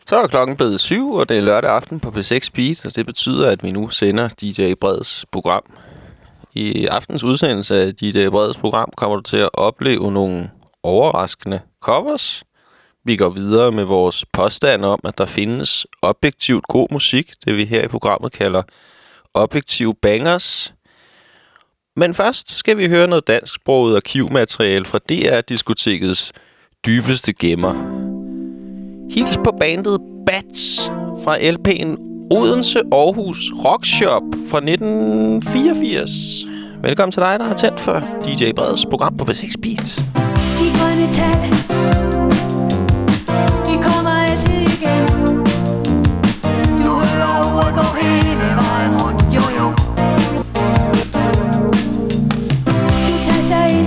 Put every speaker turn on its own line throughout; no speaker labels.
Så er klokken blevet 7, og det er lørdag aften på P6 Beat, og det betyder, at vi nu sender DJ Breds program. I aftens udsendelse af DJ Breds program kommer du til at opleve nogle overraskende covers. Vi går videre med vores påstand om, at der findes objektivt god musik, det vi her i programmet kalder objektive bangers. Men først skal vi høre noget dansksproget arkivmateriale fra DR-diskotekets dybeste gemmer. Hils på bandet Bats fra LP'en Odense Aarhus Rockshop fra 1984. Velkommen til dig, der har tændt for DJ Breds program på P6 Beat.
De grønne tal, de kommer altid igen. Du hører ord gå hele vejen rundt, jo jo. Du taster ind,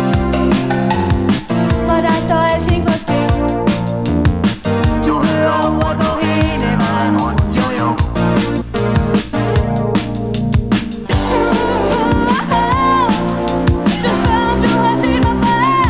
for der står alting på spil. Du hører ord gå hele vejen rundt, jo jo. Du spørger om du har set mig før.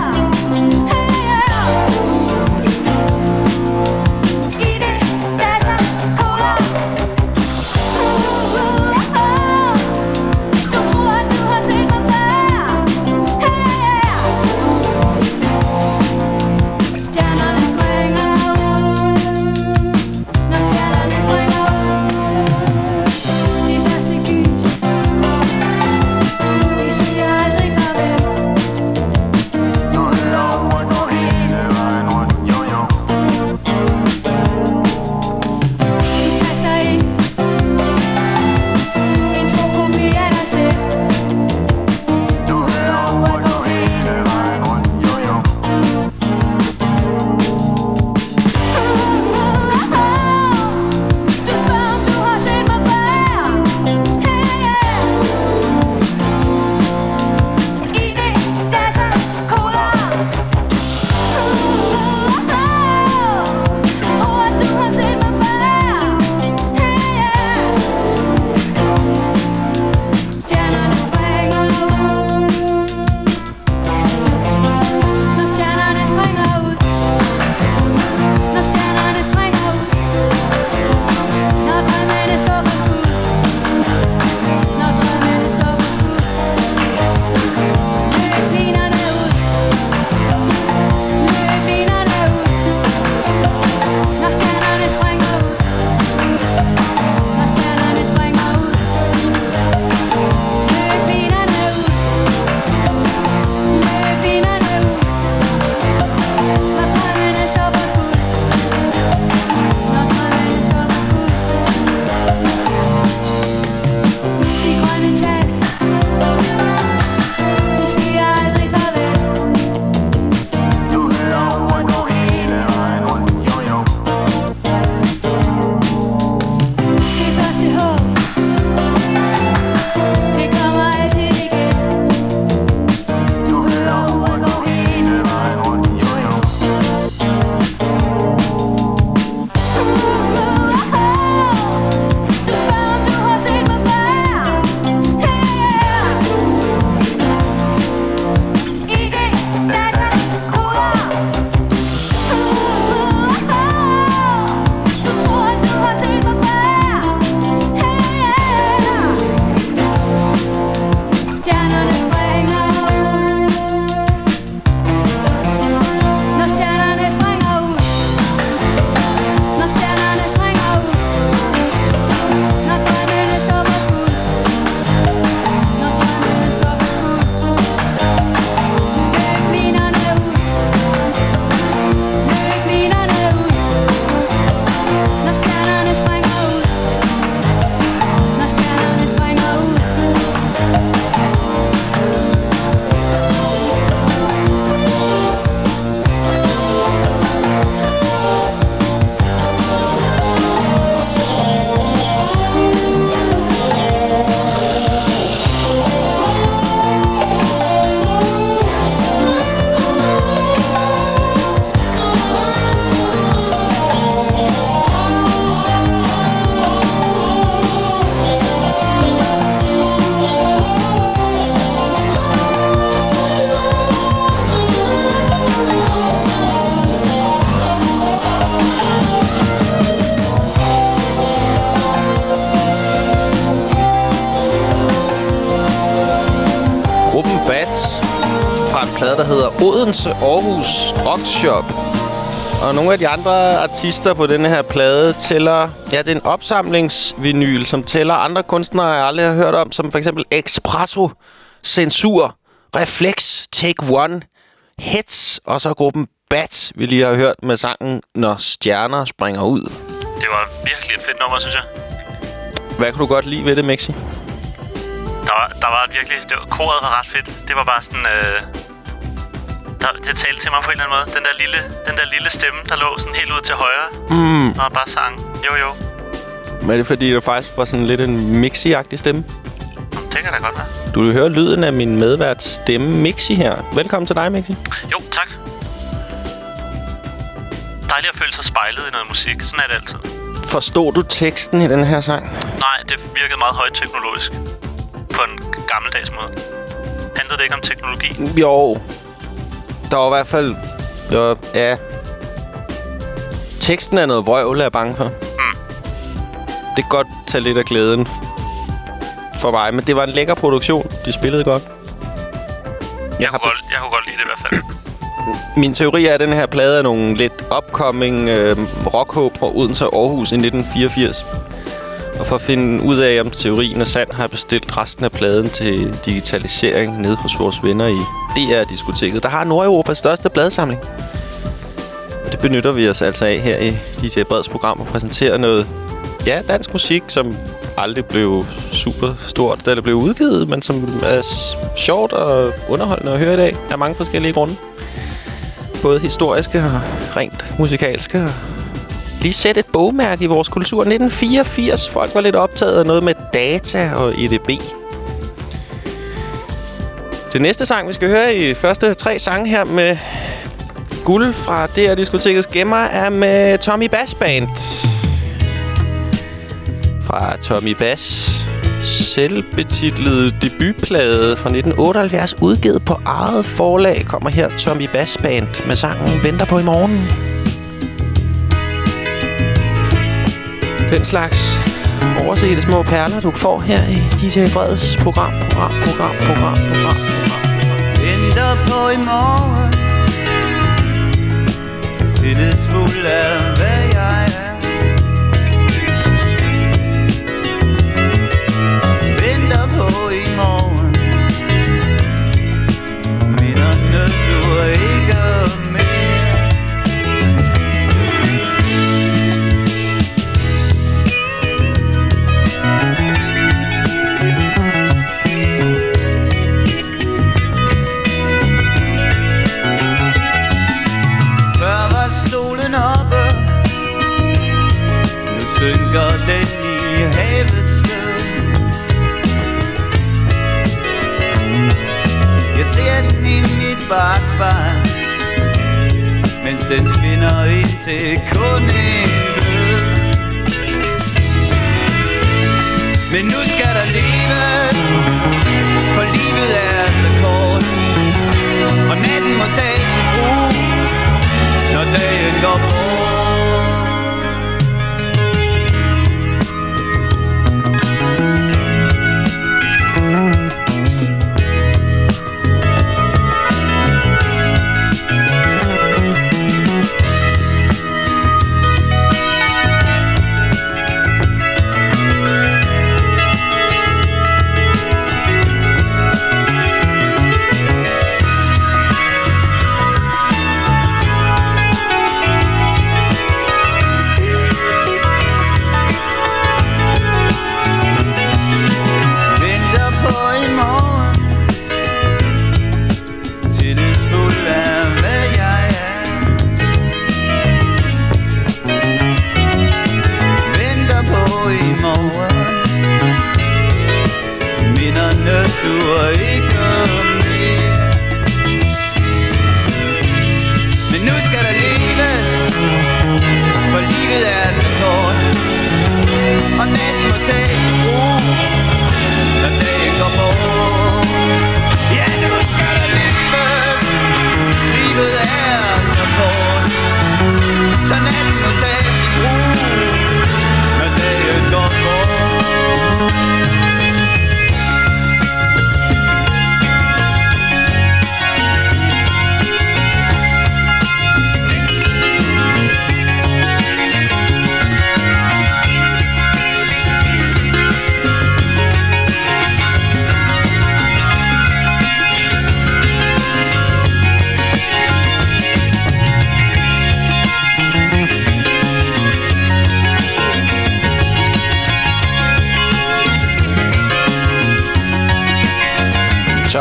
Odense Aarhus Rockshop. Og nogle af de andre artister på denne her plade tæller... Ja, det er en opsamlingsvinyl, som tæller andre kunstnere, jeg aldrig har hørt om, som for eksempel Expresso, Censur, Reflex, Take One, Hits, og så gruppen Bat, vi lige har hørt med sangen Når Stjerner Springer Ud.
Det var virkelig et fedt nummer, synes jeg.
Hvad kunne du godt lide ved det, Mixi?
Der var virkelig... Koret var ret fedt. Det var bare sådan... det talte til mig på en eller anden måde. Den der lille stemme, der lå sådan helt ud til højre. Og bare sang. Jo.
Men er det fordi, der faktisk var sådan lidt en Mixi-agtig stemme?
Det kan da godt være.
Du vil høre lyden af min medværts stemme, Mixi, her. Velkommen til dig, Mixi.
Jo, tak. Dejligt at føle sig spejlet i noget musik. Sådan er det altid.
Forstod du teksten i den her sang?
Nej, det virkede meget højteknologisk. På en gammeldags måde. Handlede det ikke om teknologi?
Jo. Der var i hvert fald... Ja. Teksten er noget vrøvl, er jeg bange for. Det kan godt tage lidt af glæden for mig, men det var en lækker produktion. De spillede godt.
Jeg kunne godt lide det i hvert fald.
Min teori er, at den her plade er nogle lidt upcoming rockhåb fra Odense og Aarhus i 1984. Og for at finde ud af, om teorien er sand, har jeg bestilt resten af pladen til digitalisering nede hos vores venner i DR-diskoteket, der har Nordeuropas største pladesamling. Og det benytter vi os altså af her i DJ Breds program og præsenterer noget dansk musik, som aldrig blev super stort, da det blev udgivet, men som er sjovt og underholdende at høre i dag af mange forskellige grunde. Både historiske og rent musikalske. Og lige sætte et bogmærke i vores kultur. 1984. Folk var lidt optaget af noget med data og EDB. Det næste sang, vi skal høre i første 3 sange her med guld fra DR-diskotekets gemmer, er med Tommy Bass Band. Fra Tommy Bass selvbetitlede debutplade fra 1978, udgivet på eget forlag, kommer her Tommy Bass Band med sangen Venter på i morgen. Den slags oversete små perler, du får her i DJ Breds program.
Venter på i morgen, tillidsfuld er, hvad jeg er. Venter på i morgen, minderne duer ikke mere. Synker den i havets skød. Jeg ser den i mit bakspejl, mens den svinder ind til kun en glød. Men nu skal der leves, for livet er så kort, og natten må tage sit brug, når dagen går bort.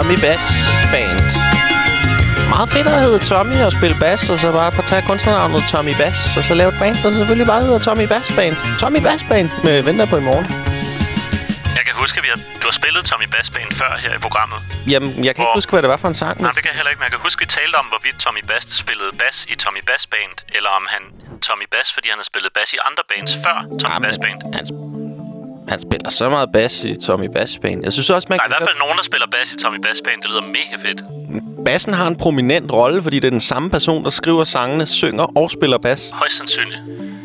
Tommy Bass Band. Meget fedt at hedde Tommy og spille bass, og så bare tage kunstnernavnet Tommy Bass, og så lave et band, der selvfølgelig bare hedder Tommy Bass Band. Tommy Bass Band med Venter på i morgen.
Jeg kan huske, at du har spillet Tommy Bass Band før her i programmet.
Jamen, jeg kan ikke huske, hvad det var for en sang.
Nej, det kan jeg heller ikke, men jeg kan huske, at vi talte om, hvorvidt Tommy Bass spillede bass i Tommy Bass Band, eller om han Tommy Bass, fordi han har spillet bass i andre bands før Tommy Bass Band.
Han spiller så meget bass i Tommy Bass Band. Jeg synes også, man
der er i hvert fald nogen, der spiller bass i Tommy Bass Band. Det lyder mega fedt.
Bassen har en prominent rolle, fordi det er den samme person, der skriver sangene, synger og spiller bass.
Højst sandsynligt.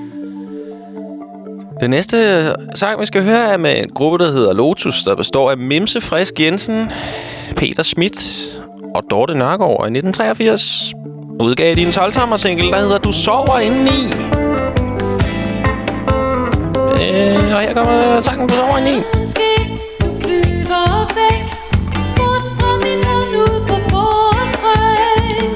Det næste sang, vi skal høre, er med en gruppe, der hedder Lotus, der består af Mimse Frisk Jensen, Peter Schmidt og Dorte Nørgaard. I 1983 udgav de en 12-tommer single, der hedder Du sover indeni. Og her kommer sangen Du sover indeni.
Du flyver væk, bort fra min hånd ud på forårstræk.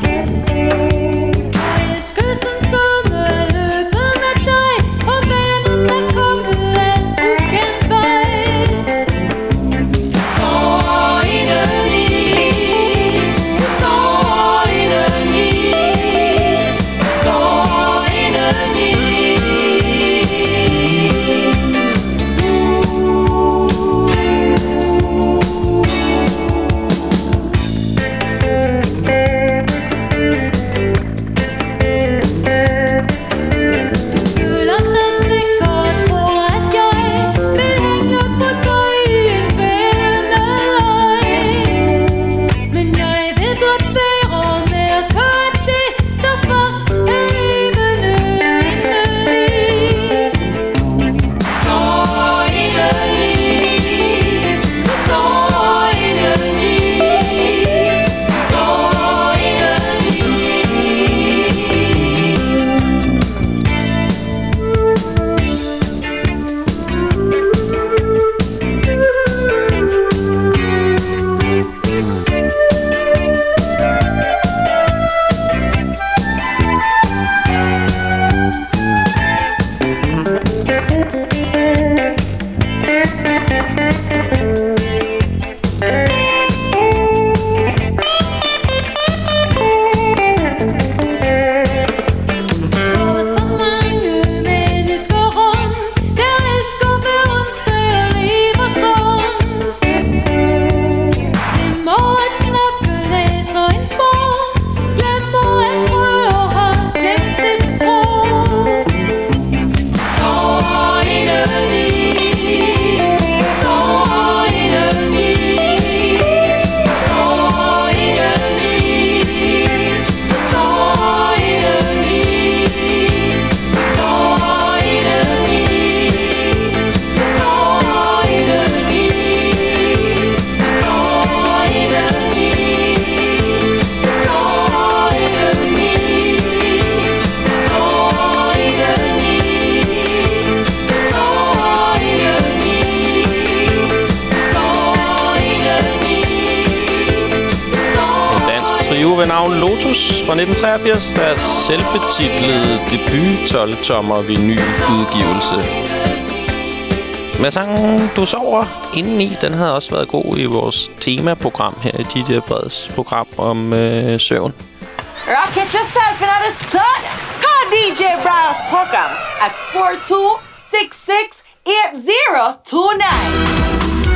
Elskelsen sødme er løbet med dig, og vandet er kommet af ukendt vej. Du sover indeni, du sover indeni, du sover indeni.
Ved navn Lotus fra 1983, deres selvbetitlede debut 12-tommer vinyludgivelse. Med sangen Du sover indeni, den havde også været god i vores temaprogram her i DJ Breds program om søvn.
Rocket yourself into the sun. Call DJ Breds program at 42668029.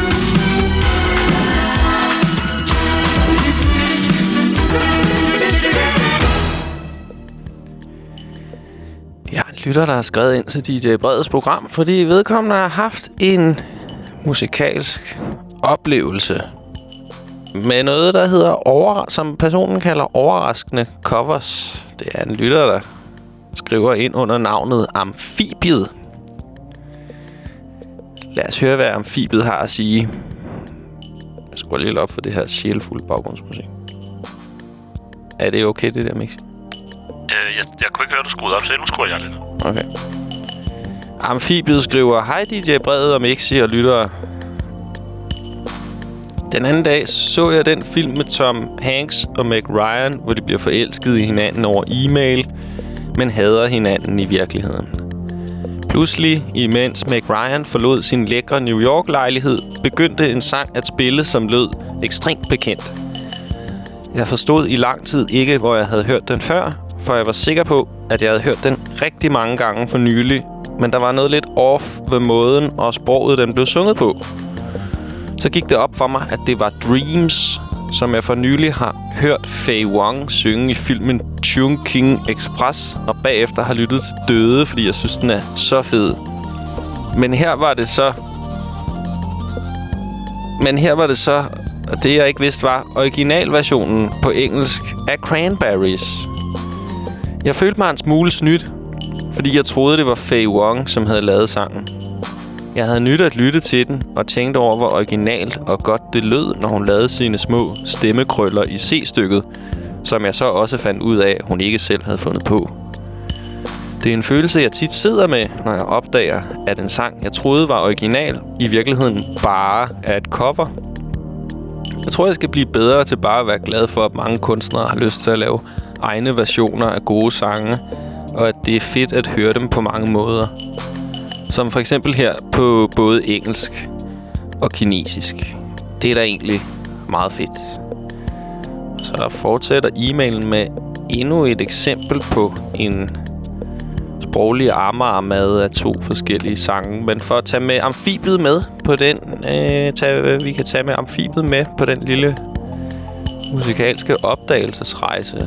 Jeg har en lytter, der har skrevet ind til DJ Breds program, fordi vedkommende har haft en musikalsk oplevelse med noget, der hedder som personen kalder overraskende covers. Det er en lytter, der skriver ind under navnet Amfibiet. Lad os høre, hvad Amfibiet har at sige. Jeg skruer lidt op for det her sjælfulde baggrundsmusik. Er det okay, det der mix?
Jeg kunne ikke høre, du skruede op, så nu skruer jeg lidt.
Okay. Amfibiet skriver: Hej DJ Brede og Mixi og lyttere. Den anden dag så jeg den film med Tom Hanks og Meg Ryan, hvor de bliver forelsket i hinanden over e-mail, men hader hinanden i virkeligheden. Pludselig, imens Meg Ryan forlod sin lækre New York-lejlighed, begyndte en sang at spille, som lød ekstremt bekendt. Jeg forstod i lang tid ikke, hvor jeg havde hørt den før, for jeg var sikker på, at jeg havde hørt den rigtig mange gange for nylig, men der var noget lidt off ved måden og sproget, den blev sunget på. Så gik det op for mig, at det var Dreams, som jeg for nylig har hørt Faye Wong synge i filmen Chungking Express, og bagefter har lyttet til Døde, fordi jeg synes, den er så fed. Men her var det så, og det jeg ikke vidste var, originalversionen på engelsk af Cranberries. Jeg følte mig en smule snydt, fordi jeg troede, det var Faye Wong, som havde lavet sangen. Jeg havde nydt at lytte til den, og tænkte over, hvor originalt og godt det lød, når hun lavede sine små stemmekrøller i C-stykket, som jeg så også fandt ud af, hun ikke selv havde fundet på. Det er en følelse, jeg tit sidder med, når jeg opdager, at en sang, jeg troede var original, i virkeligheden bare er et cover. Jeg tror, jeg skal blive bedre til bare at være glad for, at mange kunstnere har lyst til at lave egne versioner af gode sange, og at det er fedt at høre dem på mange måder. Som for eksempel her på både engelsk og kinesisk. Det er da egentlig meget fedt. Så fortsætter e-mailen med endnu et eksempel på en sproglig Amager-mad af 2 forskellige sange. Men for at tage med amfibiet med på den, vi kan tage med amfibiet med på den lille musikalske opdagelsesrejse.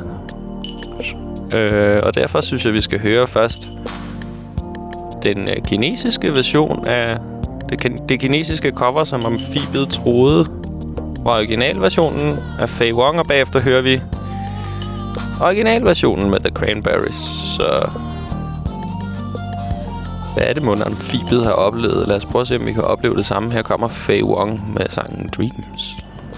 Og derfor synes jeg, vi skal høre først den kinesiske version af det kinesiske cover, som amfibiet troede var originalversionen af Faye Wong, og bagefter hører vi originalversionen med The Cranberries. Så hvad er det, mon amfibiet har oplevet? Lad os prøve at se, om vi kan opleve det samme. Her kommer Faye Wong med sangen Dreams.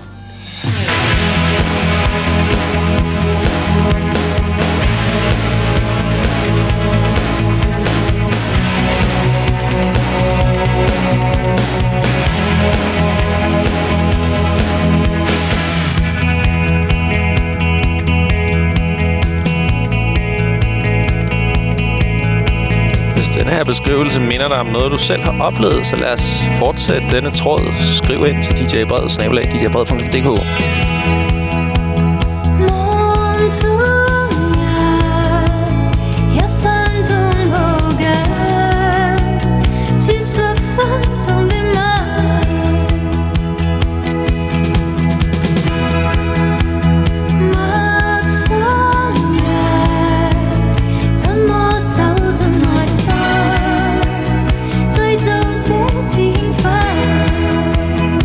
Den her beskrivelse minder dig om noget, du selv har oplevet, så lad os fortsætte denne tråd. Skriv ind til djbred@djbred.dk.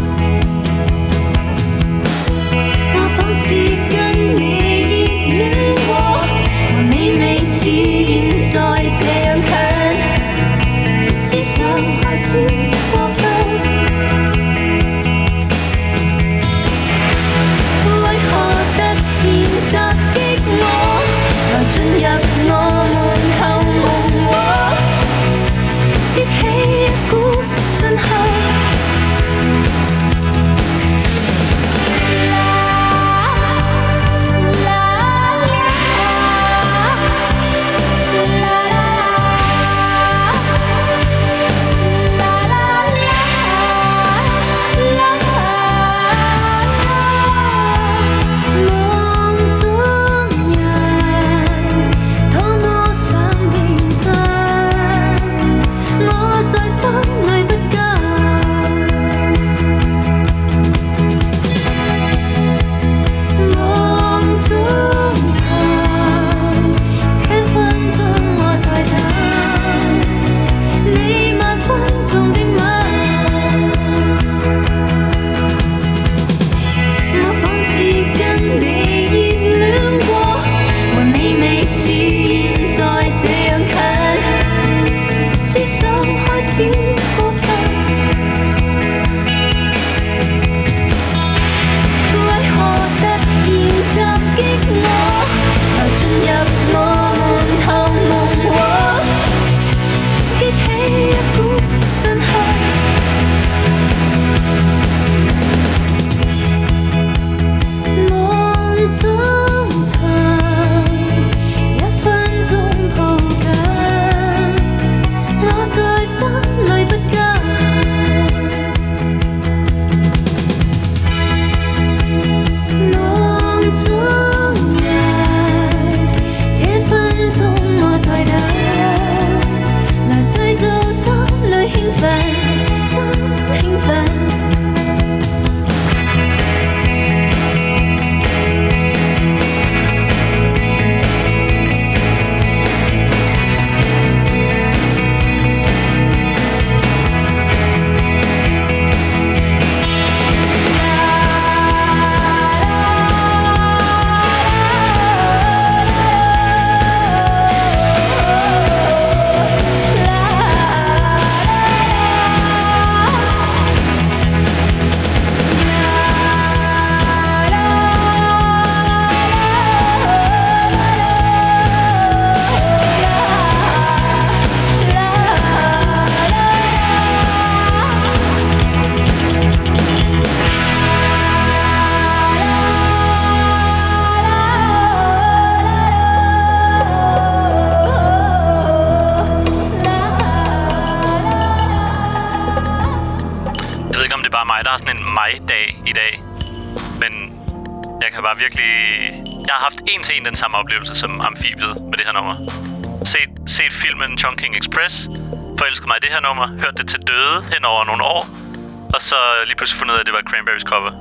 跟你一样
var virkelig... Jeg har haft en til en den samme oplevelse som Amfibiet med det her nummer. Set filmen Chongqing Express, forelsket mig i det her nummer, hørt det til døde hen over nogle år, og så lige pludselig fundet ud af, at det var Cranberries cover.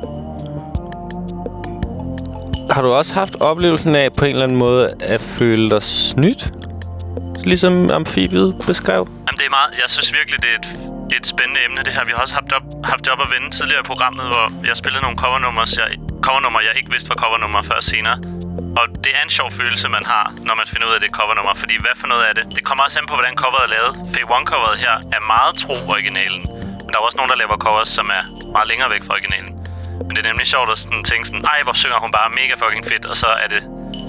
Har du også haft oplevelsen af på en eller anden måde at føle dig snydt? Ligesom Amfibiet beskrev?
Jamen, det er meget... Jeg synes virkelig, det er et spændende emne, det her. Vi har også haft det op at vende tidligere i programmet, hvor jeg spillede nogle covernummer, jeg ikke vidste var covernummer før senere. Og det er en sjov følelse, man har, når man finder ud af det covernummer. Fordi hvad for noget af det? Det kommer også an på, hvordan coveret er lavet. Faye Wong-coveret her er meget tro originalen. Men der er også nogen, der laver covers, som er meget længere væk fra originalen. Men det er nemlig sjovt at tænke sådan, ej, hvor synger hun bare mega fucking fedt. Og så er det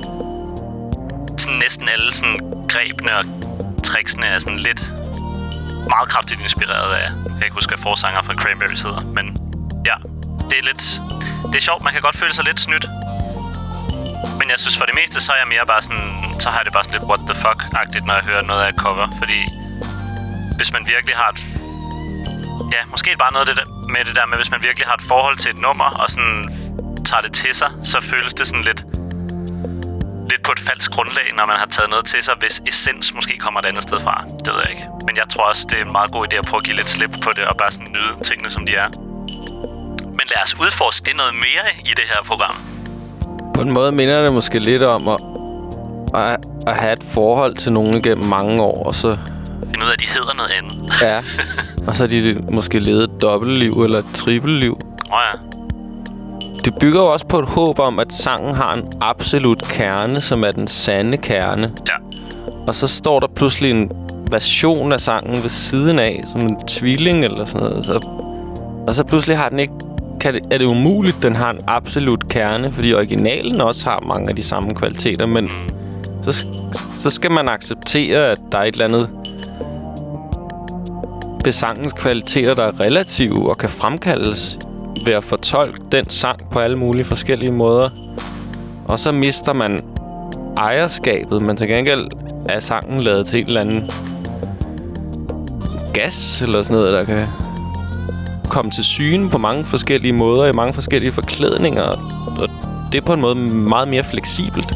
sådan næsten alle sådan grebene og tricksene er sådan lidt meget kraftigt inspireret af. Jeg kan ikke huske, hvad forsanger fra Cranberries hedder. Men ja, det er sjovt. Man kan godt føle sig lidt snydt. Men jeg synes for det meste, så er jeg mere bare sådan... Så har jeg det bare sådan lidt what the fuck-agtigt, når jeg hører noget af et cover. Fordi hvis man virkelig har et... Ja, måske bare noget med det der med, hvis man virkelig har et forhold til et nummer, og sådan tager det til sig, så føles det sådan lidt på et falsk grundlag, når man har taget noget til sig, hvis essens måske kommer et andet sted fra. Det ved jeg ikke. Men jeg tror også, det er en meget god idé at prøve at give lidt slip på det, og bare sådan nyde tingene, som de er. Men lad os udforske det noget mere i det her program.
På en måde minder det måske lidt om at have et forhold til nogen igennem mange år, og så...
Finde ud af, at de hedder noget andet.
Ja, og så har de måske levet et dobbeltliv eller et trippelliv.
Ja.
Det bygger jo også på et håb om, at sangen har en absolut kerne, som er den sande kerne.
Ja.
Og så står der pludselig en version af sangen ved siden af, som en tvilling eller sådan noget. Og så pludselig har den ikke... Er det umuligt, den har en absolut kerne, fordi originalen også har mange af de samme kvaliteter, men så skal man acceptere, at der er et eller andet ved sangens kvaliteter, der er relative og kan fremkaldes ved at fortolke den sang på alle mulige forskellige måder. Og så mister man ejerskabet, men til gengæld er sangen lavet til en eller anden gas eller sådan noget, der kan komme til syne på mange forskellige måder, i mange forskellige forklædninger. Og det er på en måde meget mere fleksibelt.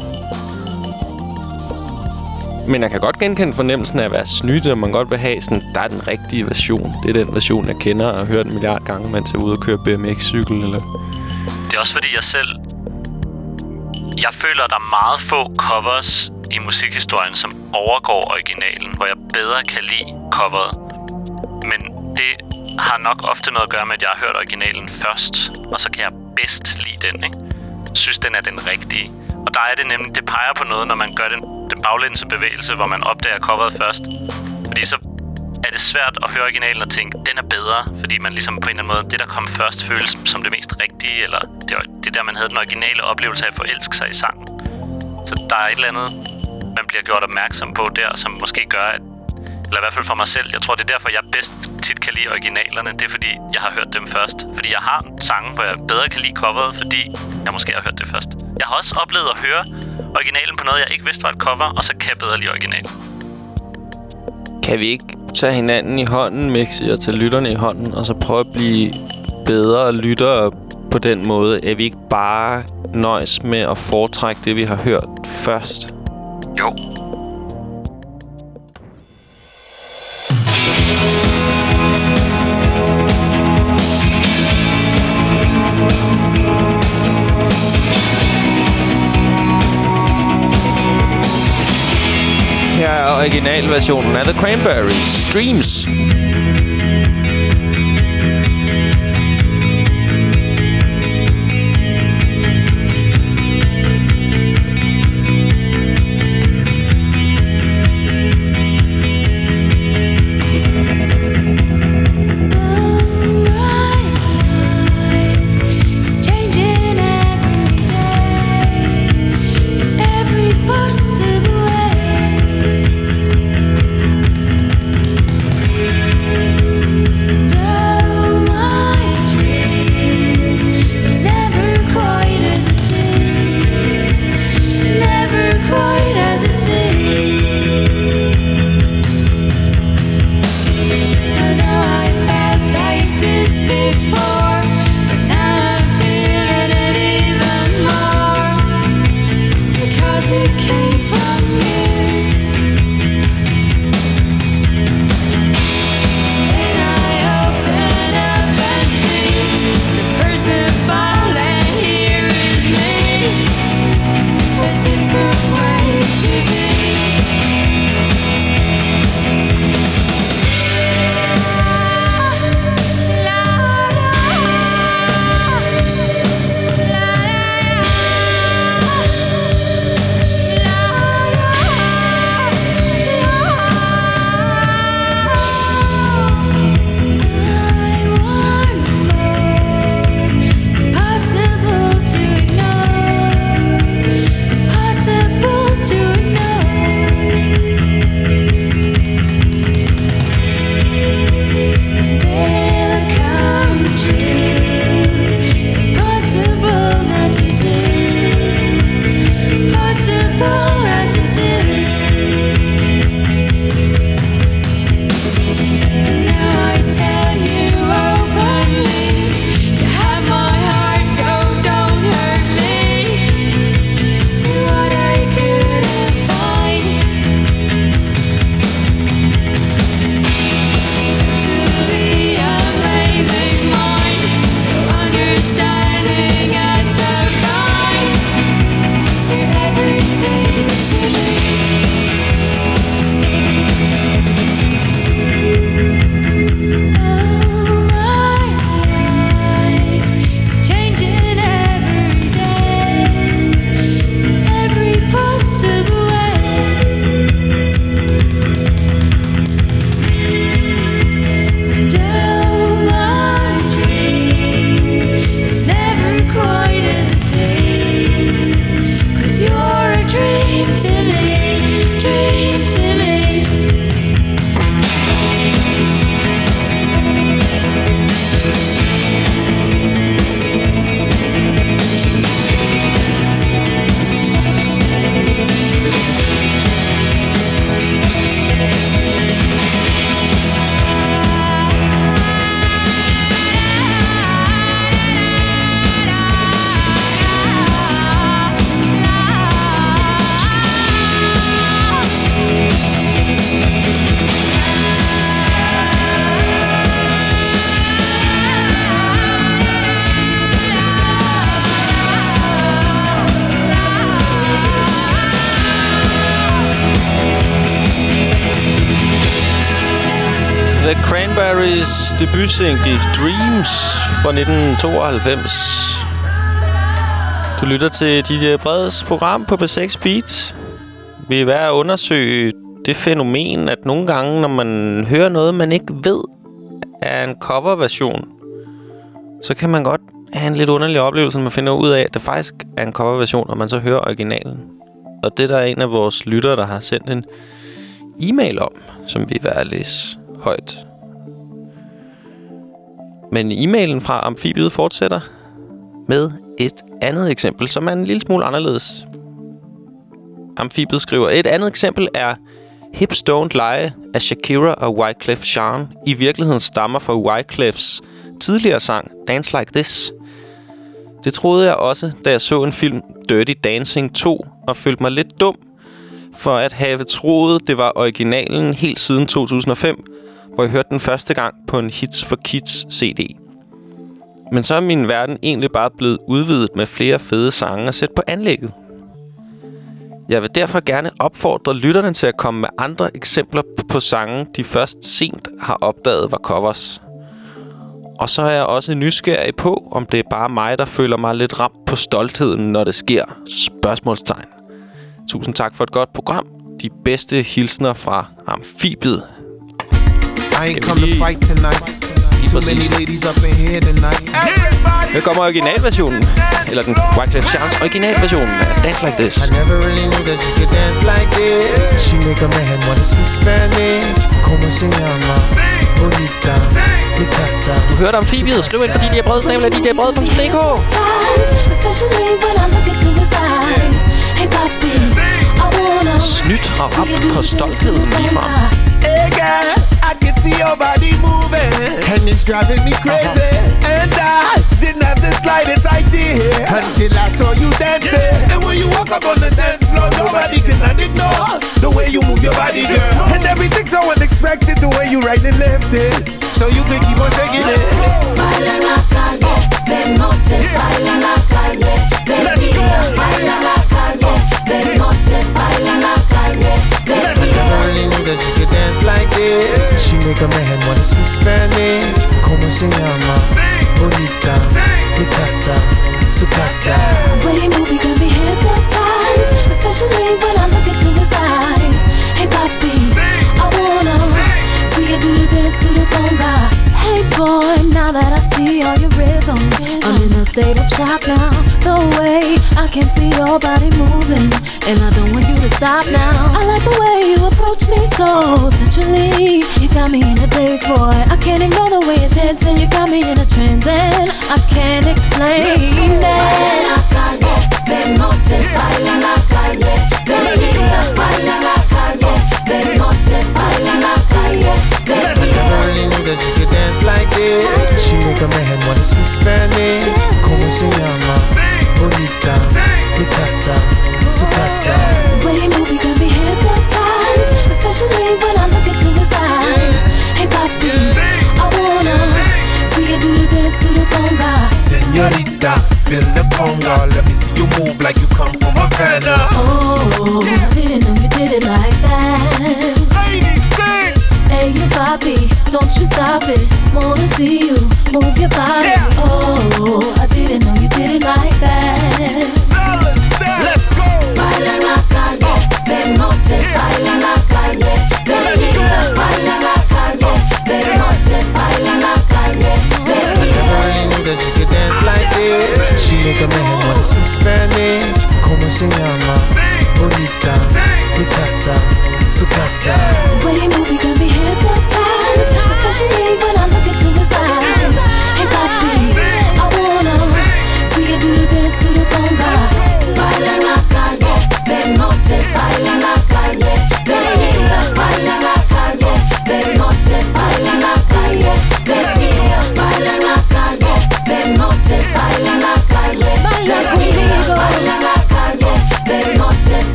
Men jeg kan godt genkende fornemmelsen af at være snydt, og man godt vil have sådan, der er den rigtige version. Det er den version, jeg kender og har hørt 1 milliard gange, mens jeg er ude og køre BMX-cykel. Eller...
Det er også fordi, jeg føler, der er meget få covers i musikhistorien, som overgår originalen, hvor jeg bedre kan lide coveret. Men det har nok ofte noget at gøre med, at jeg har hørt originalen først, og så kan jeg bedst lide den, ikke? Synes, den er den rigtige. Og der er det nemlig, det peger på noget, når man gør den baglændse bevægelse, hvor man opdager coveret først. Fordi så er det svært at høre originalen og tænke, den er bedre, fordi man ligesom på en eller anden måde, det der kom først føles som det mest rigtige, eller det der, man havde den originale oplevelse af at forelske sig i sangen. Så der er et eller andet, man bliver gjort opmærksom på der, som måske gør, at, eller i hvert fald for mig selv, jeg tror, det er derfor, jeg bedst tit kan lide originalerne. Det er fordi, jeg har hørt dem først. Fordi jeg har sange, hvor jeg bedre kan lide coveret, fordi jeg måske har hørt det først. Jeg har også oplevet at høre originalen på noget, jeg ikke vidste var et cover, og så kan jeg bedre lide originalen.
Kan vi ikke tage hinanden i hånden, Mixi, og tage lytterne i hånden, og så prøve at blive bedre lyttere på den måde, at vi ikke bare nøjes med at foretrække det, vi har hørt først?
Jo.
Her er originalversionen af The Cranberries. Streams. The Cranberries debutsingle Dreams fra 1992. Du lytter til DJ Breds program på B6 Beat. Vi er ved at undersøge det fænomen, at nogle gange, når man hører noget, man ikke ved er en coverversion, så kan man godt have en lidt underlig oplevelse, når man finder ud af, at det faktisk er en coverversion, og man så hører originalen. Og det der er en af vores lyttere, der har sendt en e-mail om, som vi er ved at læse højt. Men e-mailen fra Amfibiet fortsætter med et andet eksempel, som er en lille smule anderledes. Amfibiet skriver, et andet eksempel er Hips Don't Lie af Shakira og Wyclef Jean i virkeligheden stammer fra Wyclefs tidligere sang Dance Like This. Det troede jeg også, da jeg så en film Dirty Dancing 2 og følte mig lidt dum for at have troet, det var originalen helt siden 2005, hvor jeg hørte den første gang på en Hits for Kids CD. Men så er min verden egentlig bare blevet udvidet med flere fede sange at sætte på anlægget. Jeg vil derfor gerne opfordre lytterne til at komme med andre eksempler på sange, de først sent har opdaget var covers. Og så er jeg også nysgerrig på, om det er bare mig, der føler mig lidt ramt på stoltheden, når det sker. Spørgsmålstegn. Tusind tak for et godt program. De bedste hilsner fra Amfibiet.
I ain't come to fight tonight. Too many ladies up in here tonight.
Her kommer originalversionen, eller den Wyclef Jeans originalversion af Dance Like This.
I never really knew that you could dance like this. She make a man wanna speak Spanish. Como se llama? Bonita. Picasa.
Du hørte Amfibiet. Skriv ind på DJ Breds navn eller djbreds.dk.
Especially when I look into his eyes. Hey papi, I wanna
Snydt og ramt på stoltheden lige frem.
Hey girl, I can see your body moving, and it's driving me crazy. And I didn't have the slightest idea until I saw you dancing. And when you walk up on the dance floor, nobody can ignore the way you move your body, girl. And everything's so unexpected, the way you right and left it. So you can keep on taking it.
baila en la calle, de noche, baila en la calle, de día, baila en la calle, de noche, baila en la calle, de día.
Never really knew that you could dance like this. She make a man wanna speak Spanish. Como se llama? Bonita. Picasa. Su casa.
The way you move, you can be hypnotized, especially when I look into his eyes. Hey papi, I wanna see you do the dance to the conga. Hey boy, now that I see all your rhythm, I'm in a state of shock now. No way, I can see your body moving, and I don't want you to stop now. I like the way you approach me so sensually. You got me in a daze, boy. I can't ignore the way you're dancing. You got me in a trance, and I can't explain it. Baila en la calle, de noche, baila en la calle, de día, baila en la calle, de noche, baila en la calle, de día.
Never really knew that you could dance like this. She make a man wanna speak Spanish. Como se llama? Bonita. Picasa. Su casa.
The way you move, you can be hypnotized, especially when I look into his eyes. Hey papi, I wanna see you do the dance to the conga.
Señorita, feel the conga. Let me see you move like you come from Havana.
Oh, I didn't know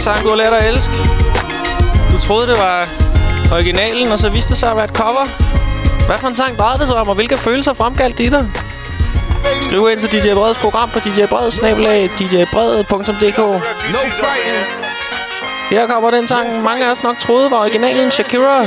sang, du har lært at elske. Du troede, det var originalen, og så viste det sig at være et cover. Hvad for en sang drejede det sig om, og hvilke følelser fremkaldte de dig? Skriv ind til DJ Breds program på djbreds@djbred.dk. Her kommer den sang, mange af os nok troede var originalen, Shakira.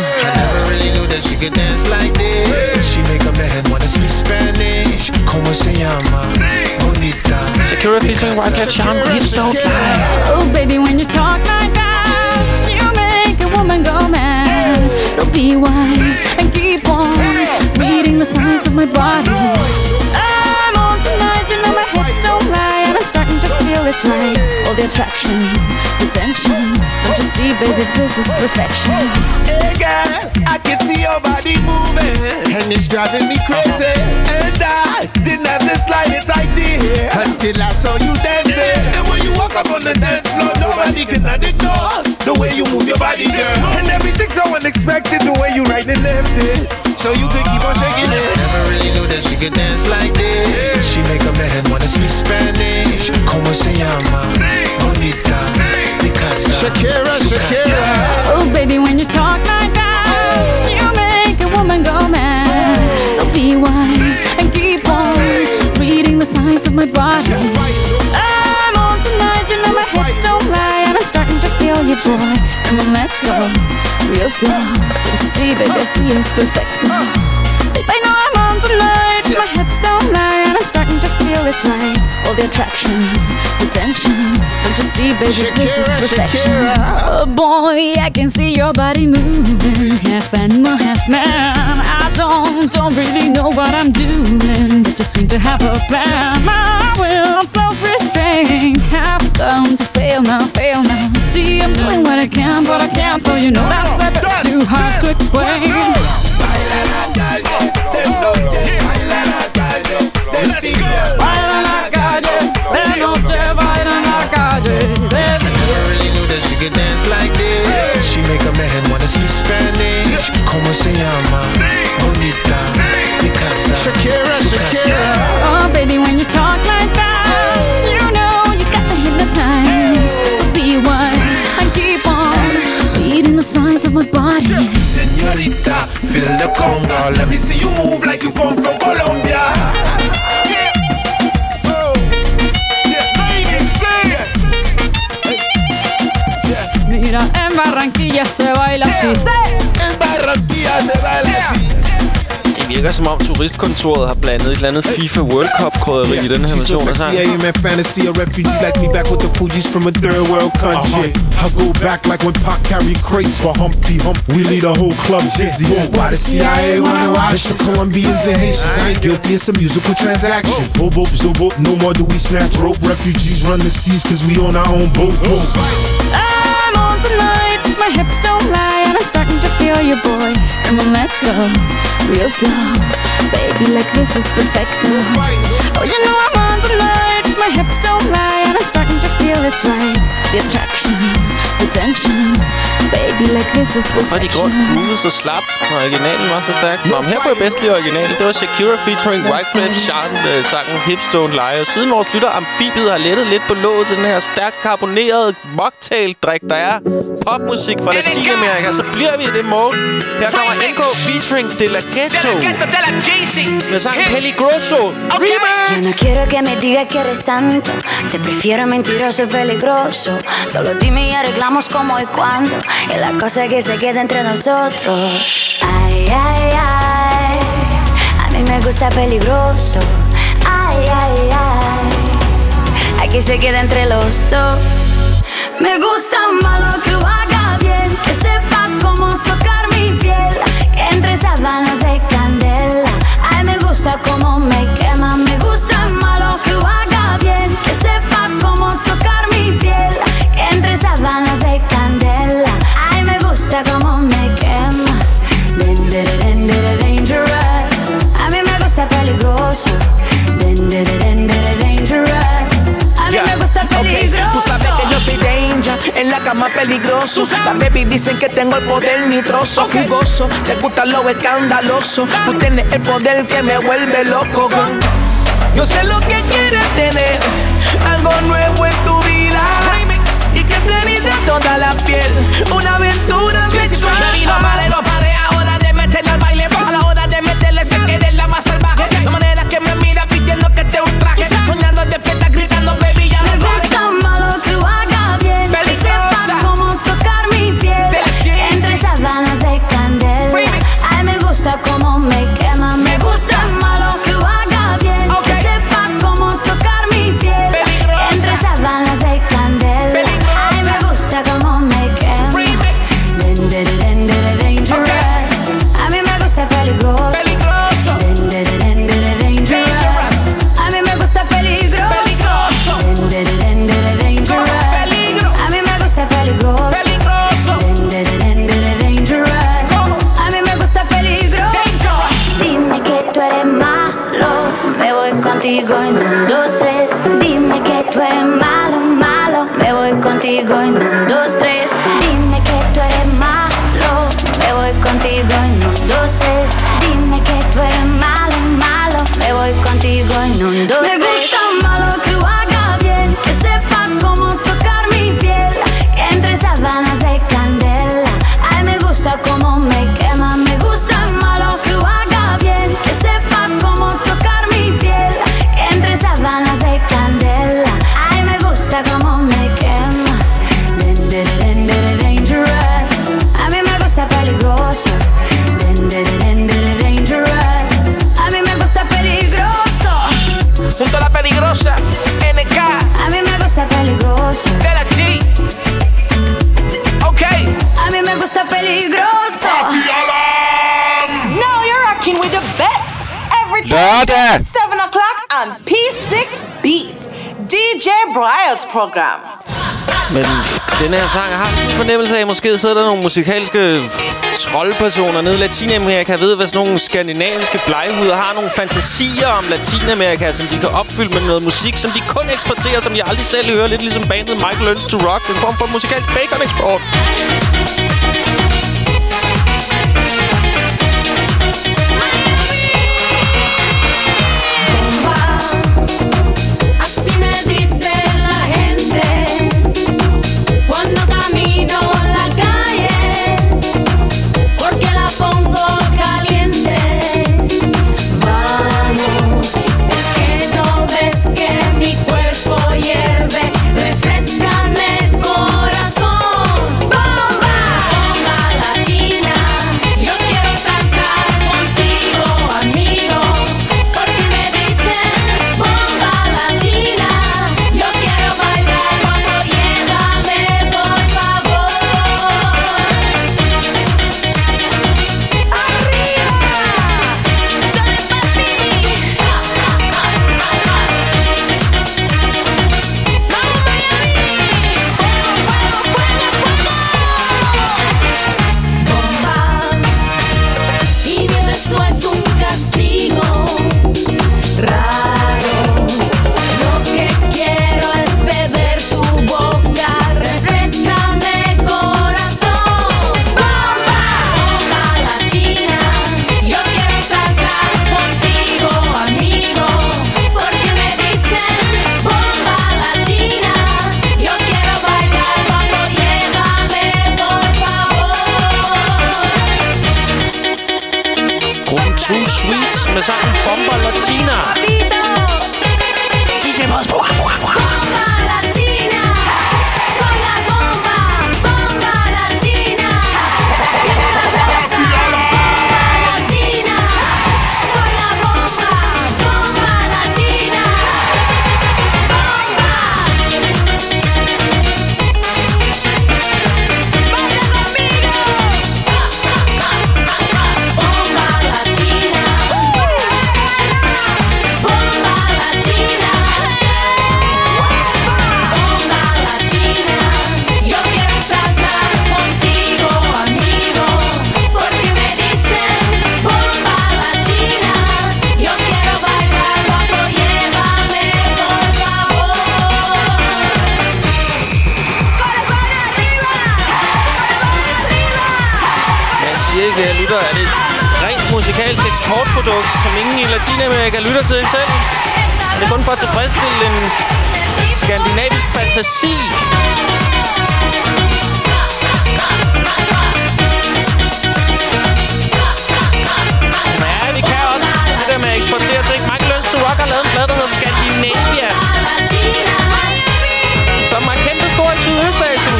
Shakira featuring Wyclef Jean, Hips Don't Lie.
Oh baby, when you talk like that, you make a woman go mad. So be wise and keep on reading the signs of my body. I'm on tonight, you know my hips don't lie, and I'm starting to feel it's right. All the attraction, the tension, don't you see, baby, this is perfection.
Hey girl, I can see your body moving, and it's driving me crazy. And I didn't have the slightest idea until I saw you dancing. And when you walk up on the dance floor, nobody can ignore the way you move your body, girl. And everything's so unexpected, the way you right and left it, so you could keep on shaking it.
Never really knew that she could dance like this. She make a man wanna speak Spanish. Como se llama? Bonita.
Shakira, Shakira.
Oh baby, when you talk like that, you make a woman go mad. So be wise and keep on reading the signs of my body. I'm on tonight, you know my hips don't lie, and I'm starting to feel you, boy. Come on, let's go real slow. Don't you see, baby, I see it's perfect. Babe, I know I'm on tonight, my hips don't lie, and I'm starting to feel it's right. All the attraction, the tension, don't you see, baby, Shakira, this is perfection. Shakira. Oh boy, I can see your body moving, half animal, half man. I don't really know what I'm doing, but just seem to have a plan. My will, self-restraint, have come to fail now. See, I'm doing what I can, but I can't, so you know that's a bit too hard to explain.
Never really knew that she could dance like this. She make a man wanna speak Spanish. Como se llama? Bonita.
Shakira, Shakira.
Oh baby, when you talk like that, you know you got me hypnotized. So be wise and keep on reading the signs of my body.
Señorita, feel the conga. Let me see you move like you come from Colombia.
Mira, en Barranquilla se baila así.
En Barranquilla se baila así.
Det virker som om turistkontoret har blandet et eller andet FIFA World Cup-krydderi i den her version af sangen.
Yeah, man, fantasy, a refugee like me back with the Fugees from a third world country. I go back like when Pac carried crates for Humpty Hump. We lead a whole club dizzy. Why the CIA wanna watch the Colombians and Haitians? I ain't guilty, it's a musical transaction. Boop, boop, zo, boop, no more do we snatch rope. Refugees run the seas cause we on our own boat.
I'm on tonight, my hips don't lie, and I'm starting to feel you, boy. Come on, let's go real slow. Baby, like this is perfecto. Oh, you know I'm on tonight, my hips don't lie, and I'm starting to feel it's right. The attraction, the tension. Baby, like this is perfection.
Og de går ude så slapt, og originalen var så stærk. Nå, men her kunne jeg bedst lide originalen. Det var Shakira featuring Wyclef Jean, sangen Hips Don't Lie. Og siden vores lytter Amfibiet har lettet lidt på låget til den her stærkt karbonerede mocktail-drik, der er popmusik fra Latinamerika, så bliver vi i det mode. Her kommer NK featuring De La Ghetto med sangen Peligroso Remix.
Yo no quiero que me digas que eres santo. Te prefiero mentiroso y peligroso. Solo dime y arreglamos cómo y cuándo. Y la cosa que se queda entre nosotros. Ay, ay, ay. A mí me gusta peligroso. Ay, ay, ay. Aquí se queda entre los dos. Me gusta malo que lo haga bien. Que sepa cómo tocar mi piel. Que entre sábanas de candela. Ay, me gusta cómo me quema. Me gusta malo que lo haga bien. Que sepa cómo tocar mi piel. Que entre sábanas de candela. Ay, me gusta cómo me quema. Dangerous. A mí me gusta peligroso. Dangerous. A mí me gusta peligroso.
Tú sabes que yo soy danger, en la cama peligroso. Las baby dicen que tengo el poder nitroso, jugoso. Te gusta lo escandaloso. Tú tienes el poder que me vuelve loco. Yo sé lo que quieres tener, algo nuevo en tu vida. Y que te eriza toda la piel. Una aventura sexual. Baby, no pare, no pare. Ahora de meterle al baile. A la hora de meterle se quede la más salvaje. De manera que me mira pidiendo que te un traje. Soñando despierta gritando, baby, ya
me gusta malo que lo haga bien. Que sepa cómo tocar mi piel. Entre sábanas de candela. Ay, me gusta cómo me quema. Me gusta malo que lo haga bien. Que sepa cómo tocar mi piel. Entre sábanas de candela. Ay, me gusta cómo me quema. Dangerous. A mí me gusta peligroso. Dangerous. A mí me gusta peligroso. Dangerous. A mí me gusta peligroso. Dangerous. A mí me gusta peligroso. Dime que tú eres malo, me voy contigo en 1, 2, 3. Dime que tú eres malo, malo, me voy contigo en 1, 2, 3. Dime que tú eres malo, me voy contigo en 1, 2, 3. Dime que tú eres malo, malo, me voy contigo en 1, 2, 3. Me gusta malo que lo haga bien, que sepa cómo tocar mi piel, que entre sábanas de candela. Ay, me gusta cómo me quema. Me gusta malo que lo haga bien, que sepa cómo tocar mi piel, que entre sábanas de candela. Ay, me gusta cómo me quema. Dangerous. A mí me gusta peligroso. Dangerous. A mí me gusta peligroso.
Junto a la peligrosa, NK.
A mí me gusta peligroso.
De la G. Ok.
A mí me gusta peligroso.
Now you're rocking with the best. Every
Lørdag.
7 o'clock on P6 Beat. DJ Bryles program.
Men den her sang har sådan en fornemmelse af, måske sidder der nogle musikalske troldpersoner nede i Latinamerika, ved hvad sådan nogle skandinaviske bleghuder har nogle fantasier om Latinamerika, som de kan opfylde med noget musik, som de kun eksporterer, som de aldrig selv hører, lidt ligesom bandet Michael Learns to Rock, en form for musikalsk bacon-eksport. Too Sweets med sangen Bomba Latina. DJ Breds program. Jeg lytter, er det et rent musikalsk eksportprodukt, som ingen i Latinamerika lytter til selv? Er det kun for at tilfredsstille en skandinavisk fantasi?
Ja, vi kan også det der med at eksportere ting. Michael Learns to Rock har lavet en plade, der hedder Scandinavia, som er kæmpe stor i Sydøstasien.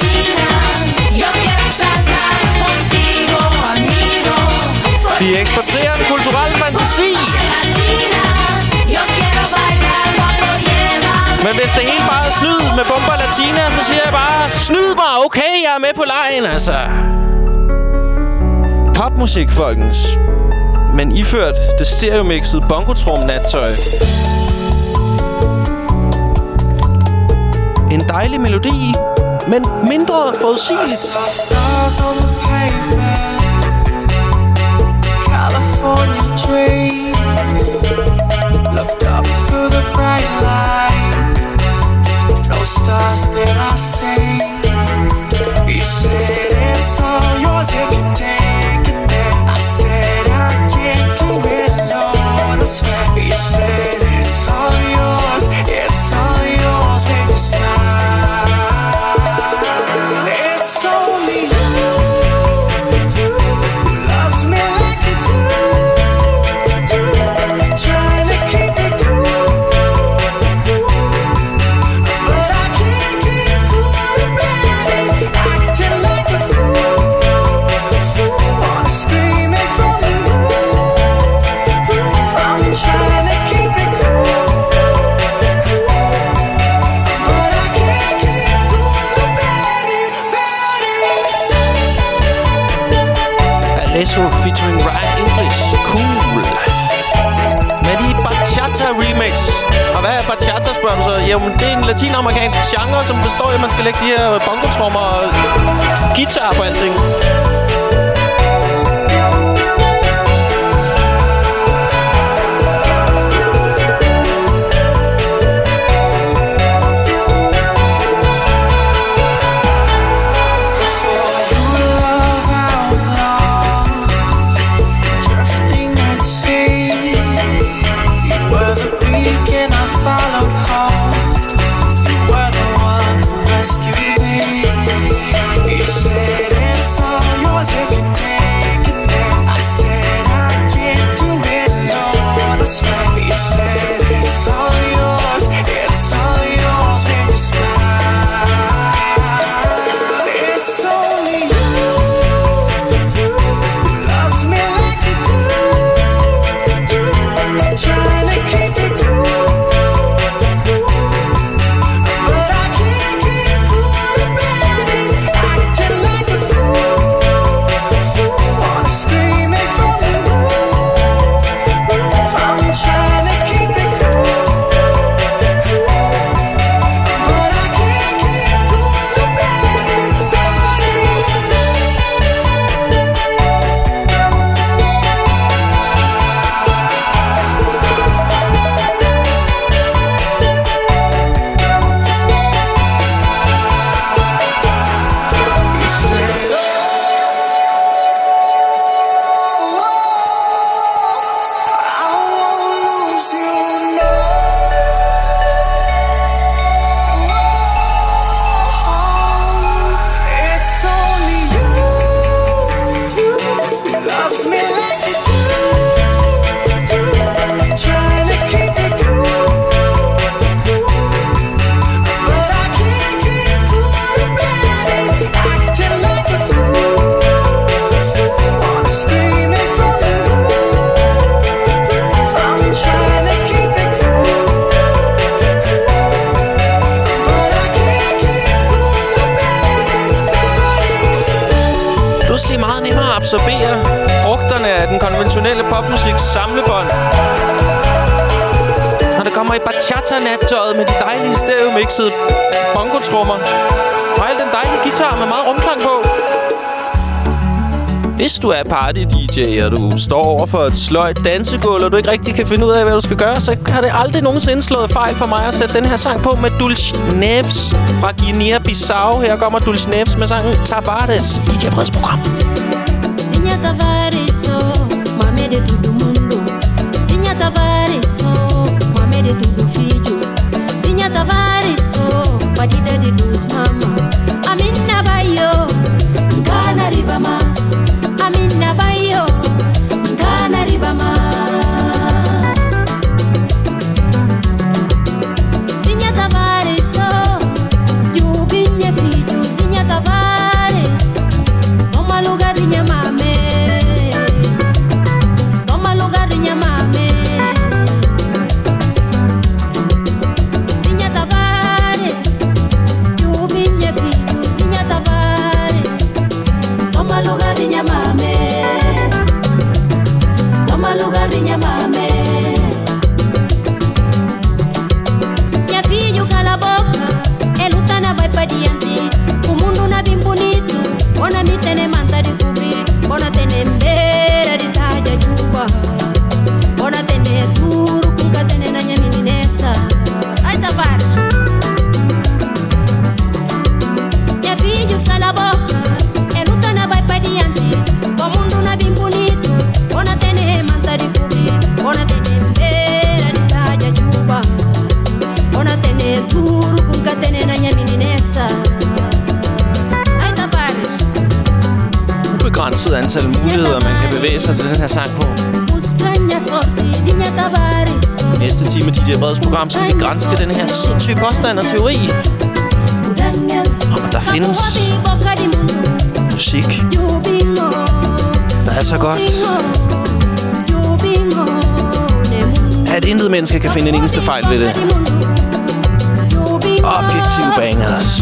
De eksporterer en kulturel fantasi. Men hvis det hele bare er snyd med Bomba Latina, så siger jeg bare, snyd mig, okay, jeg er med på lejen, altså. Popmusik, folkens. Men iført det stereomixede bongotrum-nattøj. En dejlig melodi, men mindre forudsigeligt.
California dreams, looked up through the bright lights. No stars that I see. You said it's all yours if you take it there. I said I can't do it alone, I swear. You said it's all yours when you smile. It's only you who loves me like you do. Trying to keep it cool, but I can't keep cool about it. Acting like a fool, wanna scream it from the roof. I'm trying to keep it cool, but I can't keep cool about it.
Alesso featuring Ryan English. Cool. Med de bachata remix. Og hvad er bachata, spørger du så? Jamen, det er en latinamerikansk genre, som består i, at man skal lægge de her bongotrommer og guitar på alting. Absorbere frugterne af den konventionelle popmusiks samlebånd. Når det kommer i bachata-nattøjet med de dejlige stereomixede bongotrommer og al den dejlige guitar med meget rumklang på. Hvis du er party-DJ, og du står over for et sløjt dansegulv, og du ikke rigtig kan finde ud af, hvad du skal gøre, så har det aldrig nogensinde slået fejl for mig at sætte den her sang på med Dulce Neves fra Guinea-Bissau. Her kommer Dulce Neves med sangen Tavares i DJ Breds program.
Sinha Tavares, mame de todo mundo. Sinha Tavares, mame de todo filhos. Sinha Tavares, padida de dos mama. A mim
antal muligheder, man kan bevæge sig til den her sang på. I næste time af DJ Breds program, så vil vi granske den her sindssyge påstand og teori om, at der findes musik, der er så godt, at intet menneske kan finde en eneste fejl ved det. Objektive bangers.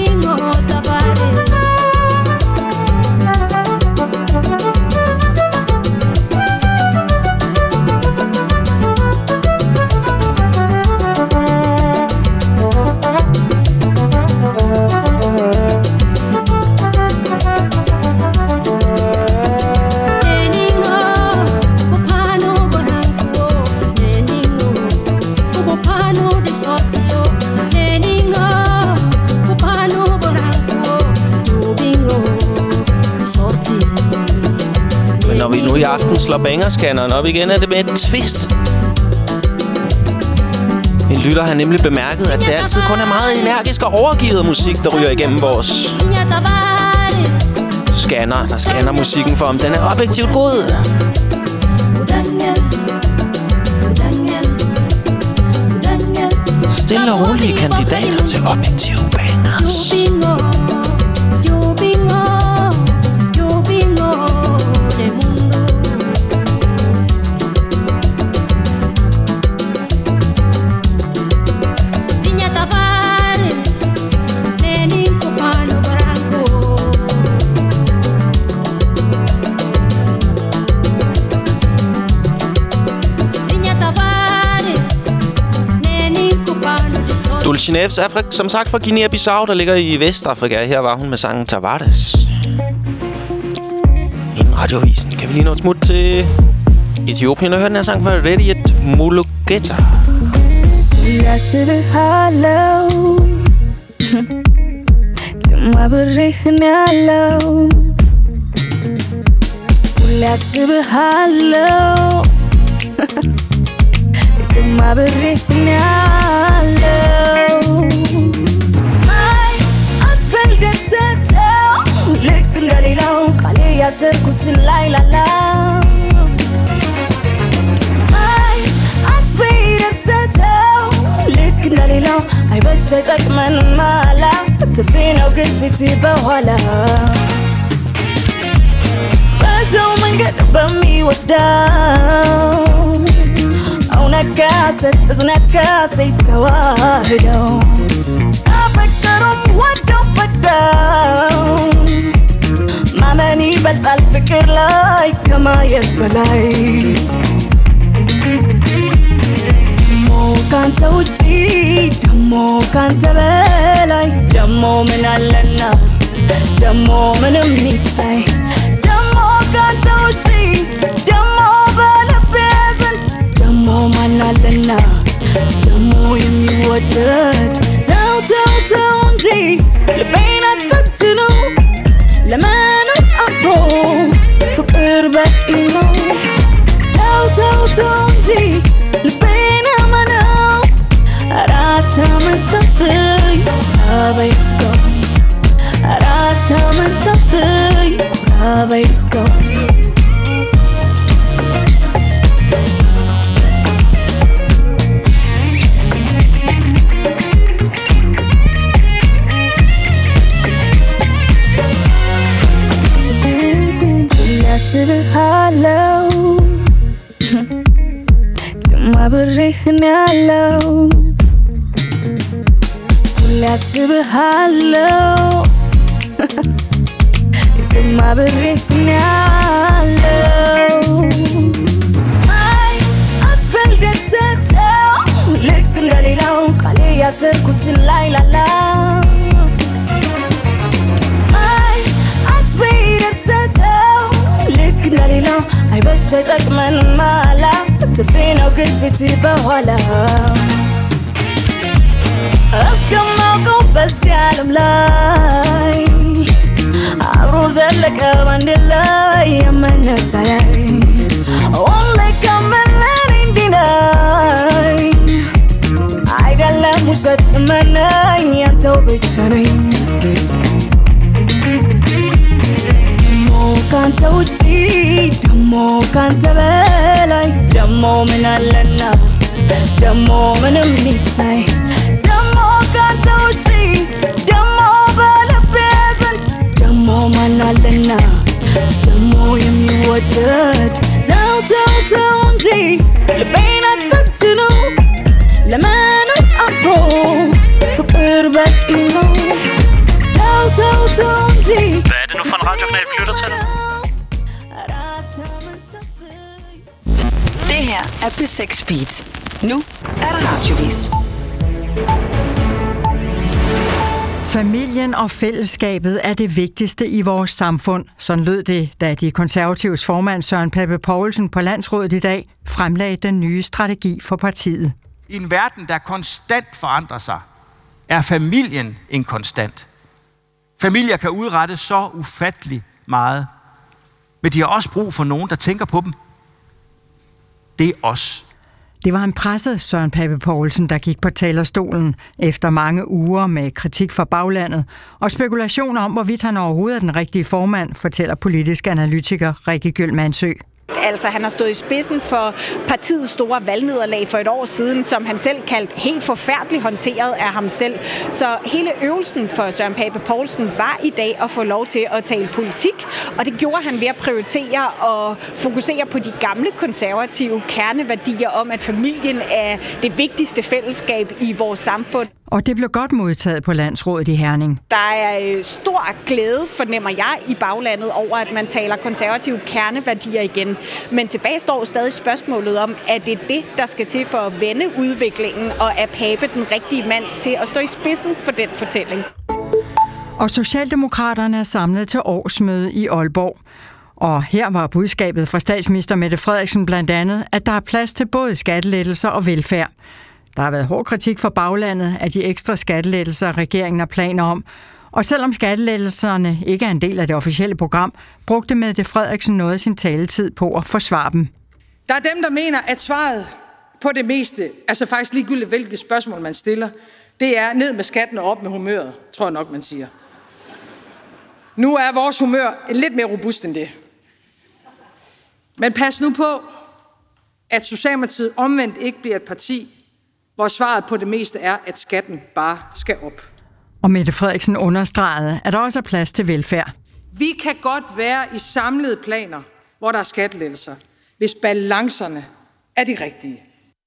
I aften slår bangerscanneren op igen, er det med et twist. En lytter har nemlig bemærket, at det altid kun er meget energisk og overgivet musik, der ryger igennem vores scanner, der scanner musikken for, om den er objektivt god. Stille og rolige kandidater til objektive bangers. Dulce Neves er som sagt fra Guinea-Bissau, der ligger i Vestafrika. Her var hun med sangen Tavares. Inden radioavisen kan vi lige nå et smut til Etiopien og høre den her sang fra Rediet Mulugeta.
I bet you take man mala to feel no good city bawala. But don't get about me was down. On a cassette, there's not cassette to wahdo. I better what don't put down. Mama ni bet I'll figure like come on yes balai. Kanta uchi, damo kanta belai, damo menalana, damo menamitai, damo kanta uchi, damo bela peasant, damo menalana, damo yumi wadat, down di, lebena fatino, lemana abo, fukir bakino, down di, lebena mana. Arata matapai, abaisco. Arata matapai, abaisco. Nasib hello. Tuma berihnyalo. Nasib hello. Tuma berihnyalo. Ay, atbel deseta. Lekundali lau kali yasir kutin la la. Ay, atbel deseta. Lekundali lau ay betcha takman mala. Tafino good city bawala. Askamako basialam lai Aruzellaka vandilai Amanasayai Only come and let it deny Aidala musat manay Yanto bichanay Mo can't ውጪ ደሞ ካንተ በላይ ደሞ ምን አለና ደሞ ምንም ይታይ ደሞ ካንተ ውጪ ደሞ በልቤ ዘንድ ደሞ ማን አለና ደሞ የሚወደድ ተው ተው ተው እንጂ ልቤን አትፈትነው ለመኖር አብሮ ፍቅር በቂ ነው ተው ተው ተው እንጂ
Hvad er det nu for en radiokanal, vi lytter til nu?
Det her er P6 Beat. Nu er der radiovis.
Familien og fællesskabet er det vigtigste i vores samfund. Sådan lød det, da de konservatives formand Søren Pape Poulsen på landsrådet i dag fremlagde den nye strategi for partiet.
I en verden, der konstant forandrer sig, er familien en konstant. Familier kan udrette så ufattelig meget, men de har også brug for nogen, der tænker på dem. Det er os.
Det var en presset Søren Pape Poulsen, der gik på talerstolen efter mange uger med kritik fra baglandet og spekulationer om, hvorvidt han overhovedet er den rigtige formand, fortæller politisk analytiker Rikke Gyld Mansø.
Altså, han har stået i spidsen for partiets store valgnederlag for et år siden, som han selv kaldte helt forfærdeligt håndteret af ham selv. Så hele øvelsen for Søren Pape Poulsen var i dag at få lov til at tale politik, og det gjorde han ved at prioritere og fokusere på de gamle konservative kerneværdier om, at familien er det vigtigste fællesskab i vores samfund.
Og det blev godt modtaget på landsrådet i Herning.
Der er stor glæde, fornemmer jeg, i baglandet over, at man taler konservative kerneværdier igen. Men tilbage står stadig spørgsmålet om, at det er det, der skal til for at vende udviklingen, og er Pape den rigtige mand til at stå i spidsen for den fortælling.
Og Socialdemokraterne er samlet til årsmøde i Aalborg. Og her var budskabet fra statsminister Mette Frederiksen blandt andet, at der er plads til både skattelettelser og velfærd. Der har været hård kritik fra baglandet af de ekstra skattelettelser, regeringen har planer om. Og selvom skattelettelserne ikke er en del af det officielle program, brugte Mette Frederiksen noget af sin taletid på at forsvare dem.
Der er dem, der mener, at svaret på det meste, altså faktisk ligegyldigt hvilket spørgsmål man stiller, det er ned med skatten og op med humøret, tror jeg nok, man siger. Nu er vores humør lidt mere robust end det. Men pas nu på, at Socialdemokratiet omvendt ikke bliver et parti, hvor svaret på det meste er, at skatten bare skal op.
Og Mette Frederiksen understregede, at der også er plads til velfærd.
Vi kan godt være i samlede planer, hvor der er skattelettelser, hvis balancerne er de rigtige.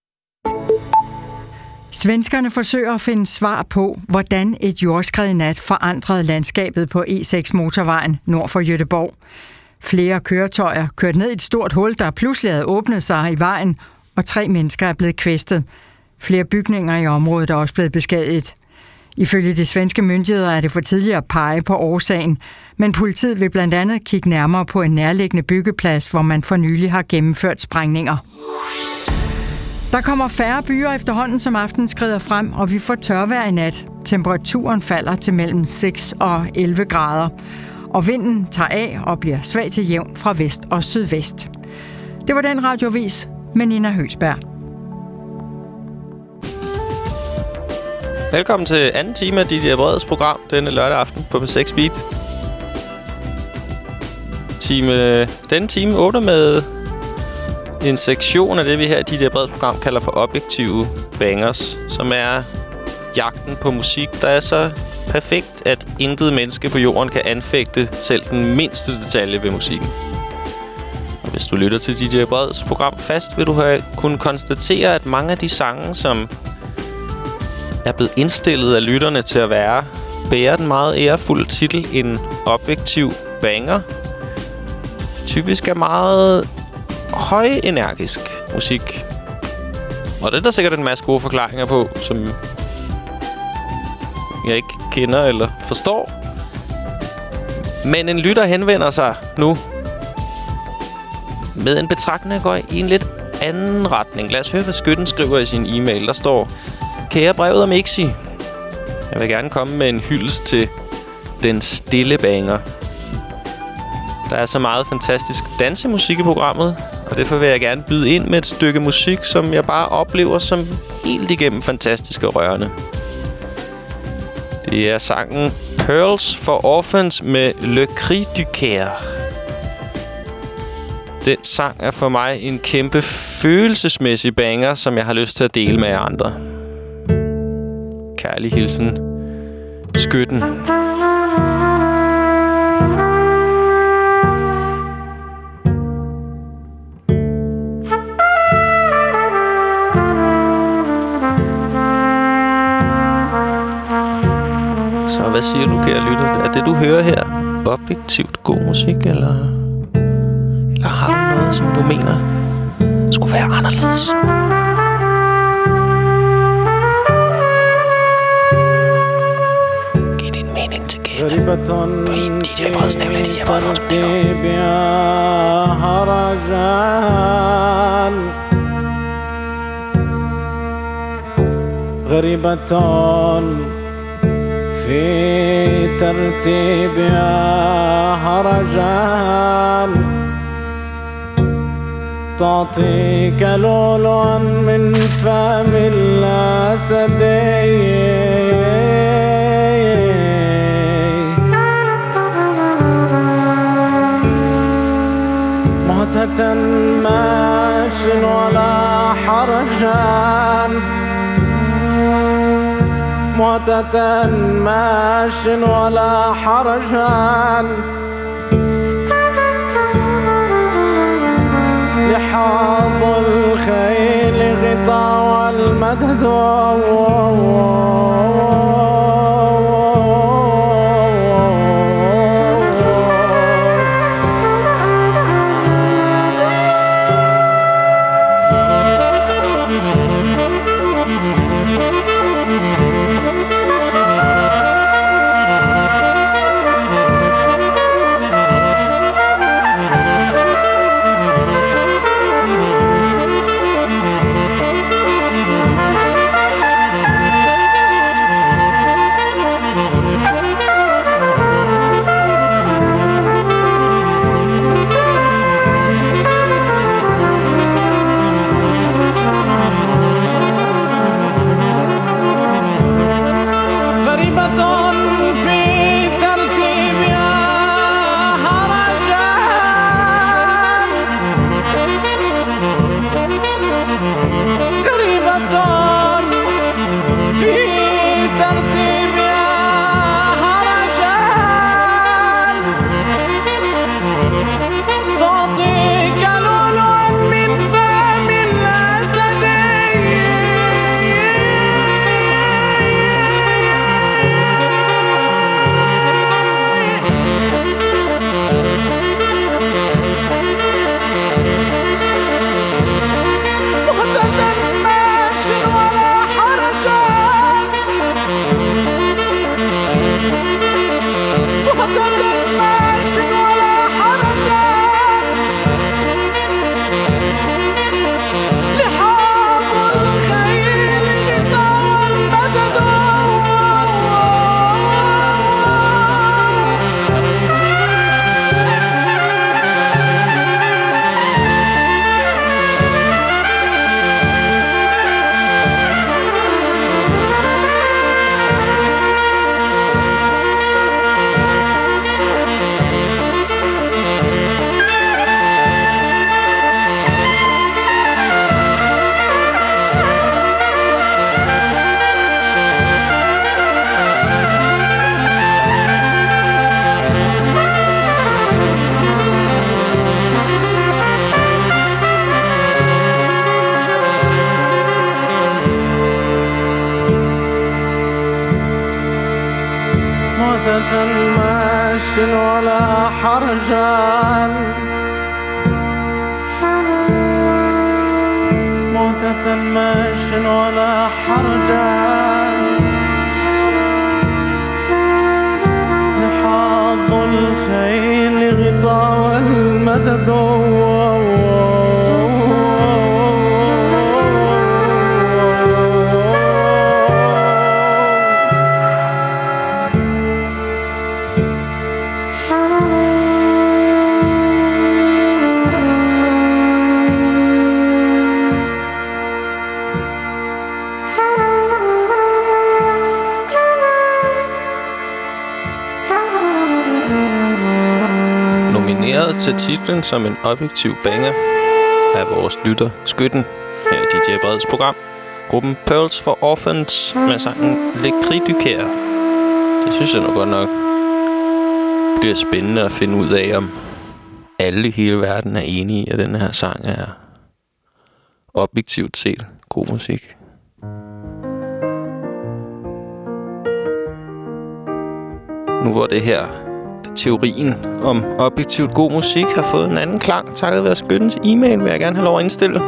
Svenskerne forsøger at finde svar på, hvordan et jordskred i nat forandrede landskabet på E6-motorvejen nord for Göteborg. Flere køretøjer kørte ned i et stort hul, der pludselig havde åbnet sig i vejen, og 3 mennesker er blevet kvæstet. Flere bygninger i området er også blevet beskadiget. Ifølge de svenske myndigheder er det for tidligt at pege på årsagen, men politiet vil blandt andet kigge nærmere på en nærliggende byggeplads, hvor man for nylig har gennemført sprængninger. Der kommer færre byer efterhånden, som aftenen skrider frem, og vi får tørvejr i nat. Temperaturen falder til mellem 6 og 11 grader, og vinden tager af og bliver svag til jævn fra vest og sydvest. Det var den radiovis med Nina Høgsberg.
Velkommen til anden time af DJ Breds program denne lørdag aften på P6 Beat. Denne time åbner med en sektion af det, vi her i DJ Breds program kalder for objektive bangers, som er jagten på musik, der er så perfekt, at intet menneske på jorden kan anfægte selv den mindste detalje ved musikken. Og hvis du lytter til DJ Breds program fast, vil du kunne konstatere, at mange af de sange, som er blevet indstillet af lytterne til at være, bærer den meget ærefulde titel en objektiv banger. Typisk er meget højenergisk musik. Og det er der sikkert en masse gode forklaringer på, som jeg ikke kender eller forstår. Men en lytter henvender sig nu med en betragtning, der går i en lidt anden retning. Lad os høre, hvad skytten skriver i sin e-mail. Der står: Kære brevet om Mixi, jeg vil gerne komme med en hyldest til den stille banger. Der er så meget fantastisk dansemusik i programmet, og derfor vil jeg gerne byde ind med et stykke musik, som jeg bare oplever som helt igennem fantastisk og rørende. Det er sangen Pearls for Orphans med Le Cri du Coeur.
Den sang er for mig en kæmpe følelsesmæssig banger, som jeg har lyst til at dele med jer andre. Kærlig hilsen. Skytten. Så hvad siger du, kære lytter? Er det, du hører her, objektivt god musik, eller har du noget, som du mener skulle være anderledes? Giv din mening til kende på
غريبة في ترتيبها هرجان تعطيك لؤلؤا من فم الأسدي معتة ماش ولا حرجان معتة ماش ولا حرجان لحاظ الخيل غطاء والمدد ماش ولا حرجان موتة ماش ولا حرجان لحاظ الخيل غطاء والمدد
til titlen som en objektiv banger af vores lytter Skytten her i DJ Breds program. Gruppen Pearls for Orphans med sangen Le Cri du Coeur. Det synes jeg nu godt nok bliver spændende at finde ud af, om alle i hele verden er enige i, at den her sang er objektivt set god musik. Nu hvor det her teorien om objektivt god musik har fået en anden klang, takket være Skyttens e-mail, vil jeg gerne have lov at indstille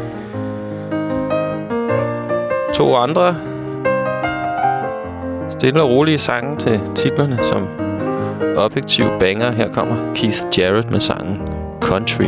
2 andre stille og rolige sange til titlerne som objektiv banger. Her kommer Keith Jarrett med sangen Country.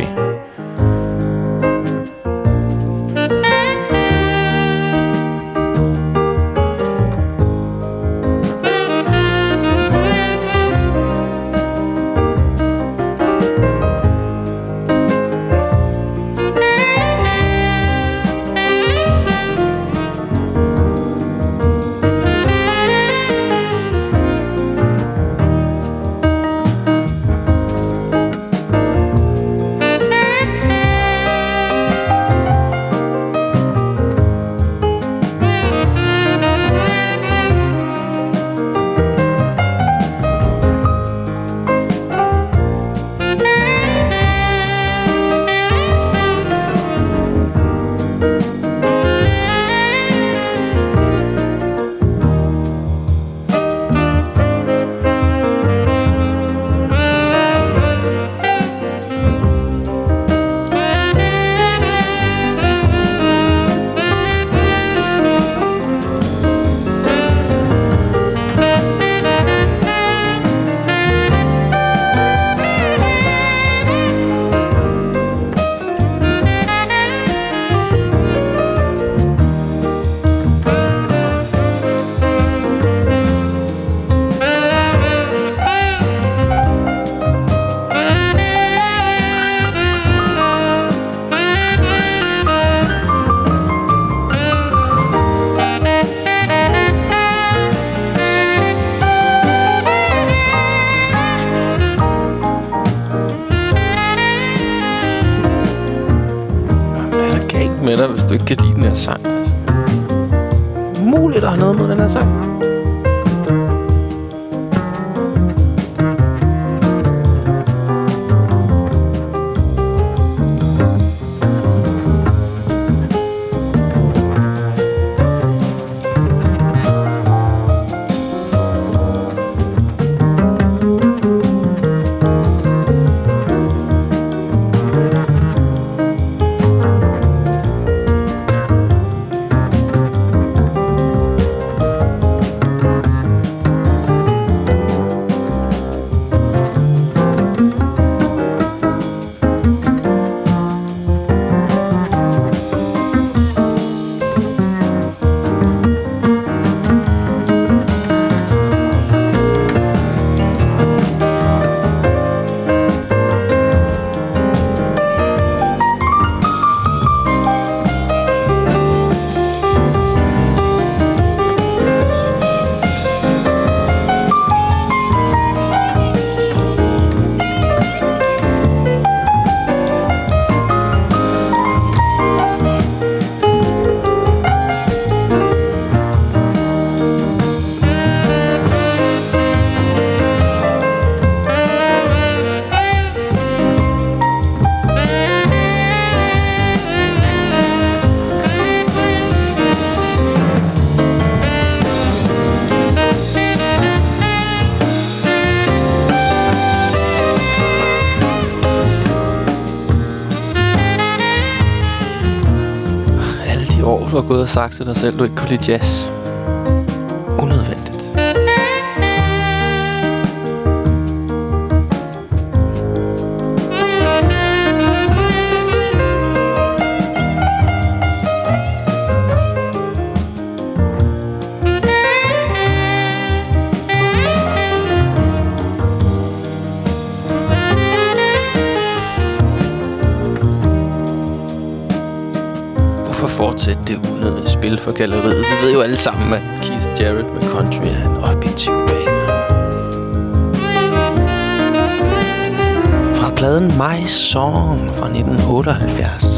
Hvis du ikke kan lide den her sang, altså. Muligt at have noget mod den her sang. Du har gået og sagt til dig selv, du ikke kunne lide jazz. Unødvendigt. Fortsætte det unødige spil for galleriet. Vi ved jo alle sammen, at Keith Jarrett med Country er en objektiv banger. Fra
pladen My Song fra 1978.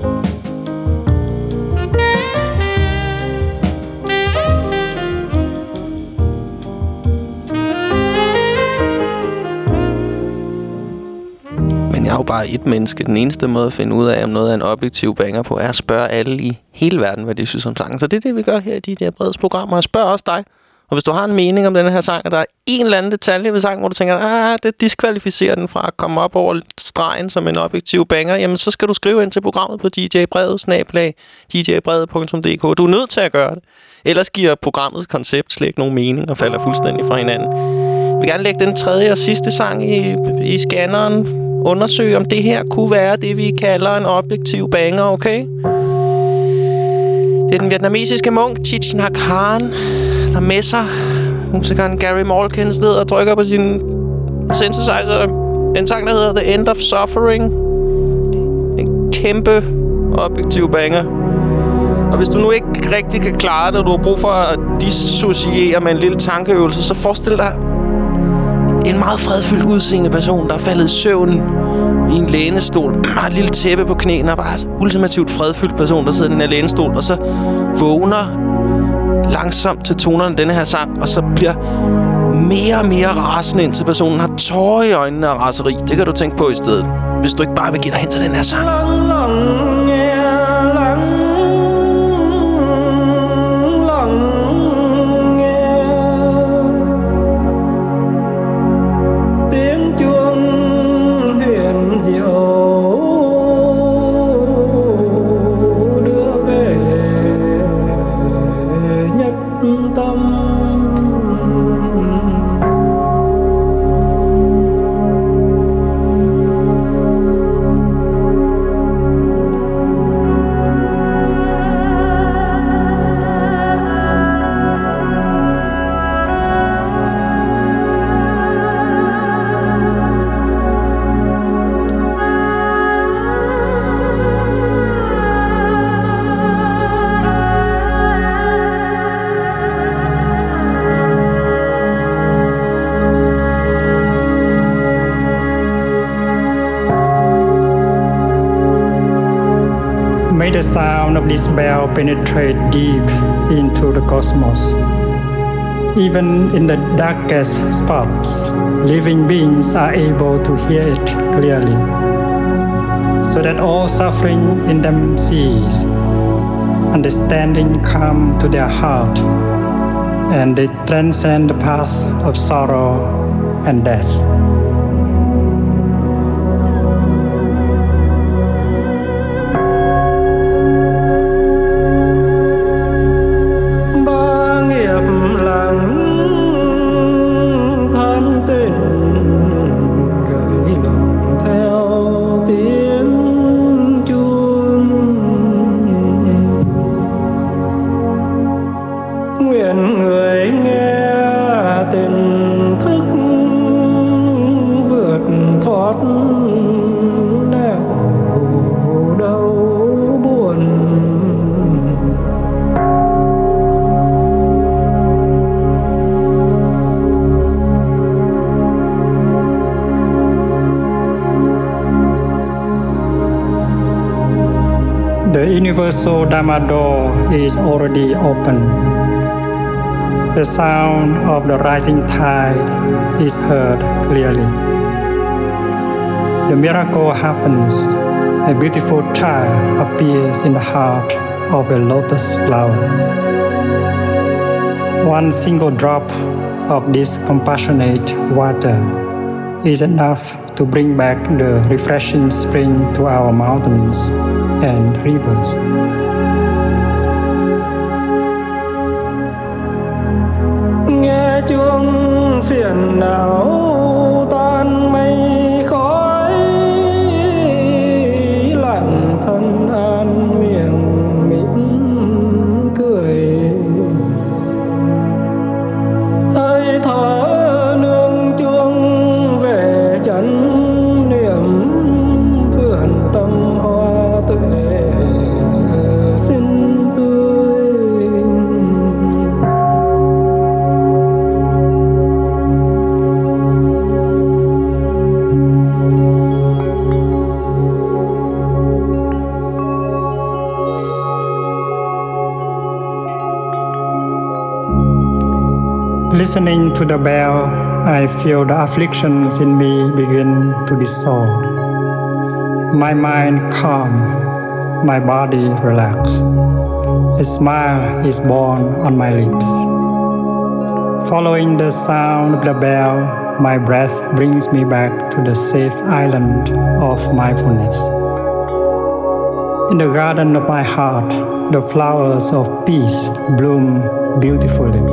Men jeg er jo bare et menneske. Den eneste måde at finde ud af, om noget er en objektiv banger på, er at spørge alle i hele verden, hvad de synes om sangen. Så det er det, vi gør her i DJ Breds program, og jeg spørger også dig. Og hvis du har en mening om den her sang, og der er en eller anden detalje ved sangen, hvor du tænker, det diskvalificerer den fra at komme op over stregen som en objektiv banger, jamen så skal du skrive ind til programmet på djbrede@djbrede.dk. Du er nødt til at gøre det. Ellers giver programmets koncept slet ikke nogen mening og falder fuldstændig fra hinanden. Jeg vil gerne lægge den tredje og sidste sang i scanneren. Undersøge, om det her kunne være det, vi kalder en objektiv banger, okay? Det er den vietnamesiske munk Thich Nhat Hanh, der med sig musikeren Gary Malkins ned og trykker på sin synthesizer. En sang, der hedder The End of Suffering. En kæmpe objektiv banger. Og hvis du nu ikke rigtig kan klare det, og du har brug for at dissociere med en lille tankeøvelse, så forestil dig en meget fredfyldt udseende person, der er faldet i søvn i en lænestol, har et lille tæppe på knæene, og bare ultimativt fredfyldt person, der sidder i den her lænestol, og så vågner langsomt til tonerne denne her sang, og så bliver mere og mere rasende, indtil personen har tårer i øjnene af raseri. Det kan du tænke på i stedet, hvis du ikke bare vil give dig hen til den her sang.
May the sound of this bell penetrate deep into the cosmos. Even in the darkest spots, living beings are able to hear it clearly, so that all suffering in them cease, understanding come to their heart, and they transcend the path of sorrow and death. The universal Dharma door is already open. The sound of the rising tide is heard clearly. The miracle happens. A beautiful child appears in the heart of a lotus flower. One single drop of this compassionate water is enough to bring back the refreshing spring to our mountains and rivers. Nghe chuông phiền não tan mây khói, lặng thân an miệng mỉm cười. Hơi thở nương chuông về chánh niệm, vườn tâm hoa tuệ xinh tươi. Listening to the bell, I feel the afflictions in me begin to dissolve. My mind calm, my body relaxed. A smile is born on my lips. Following the sound of the bell, my breath brings me back to the safe island of mindfulness. In the garden of my heart, the flowers of peace bloom beautifully.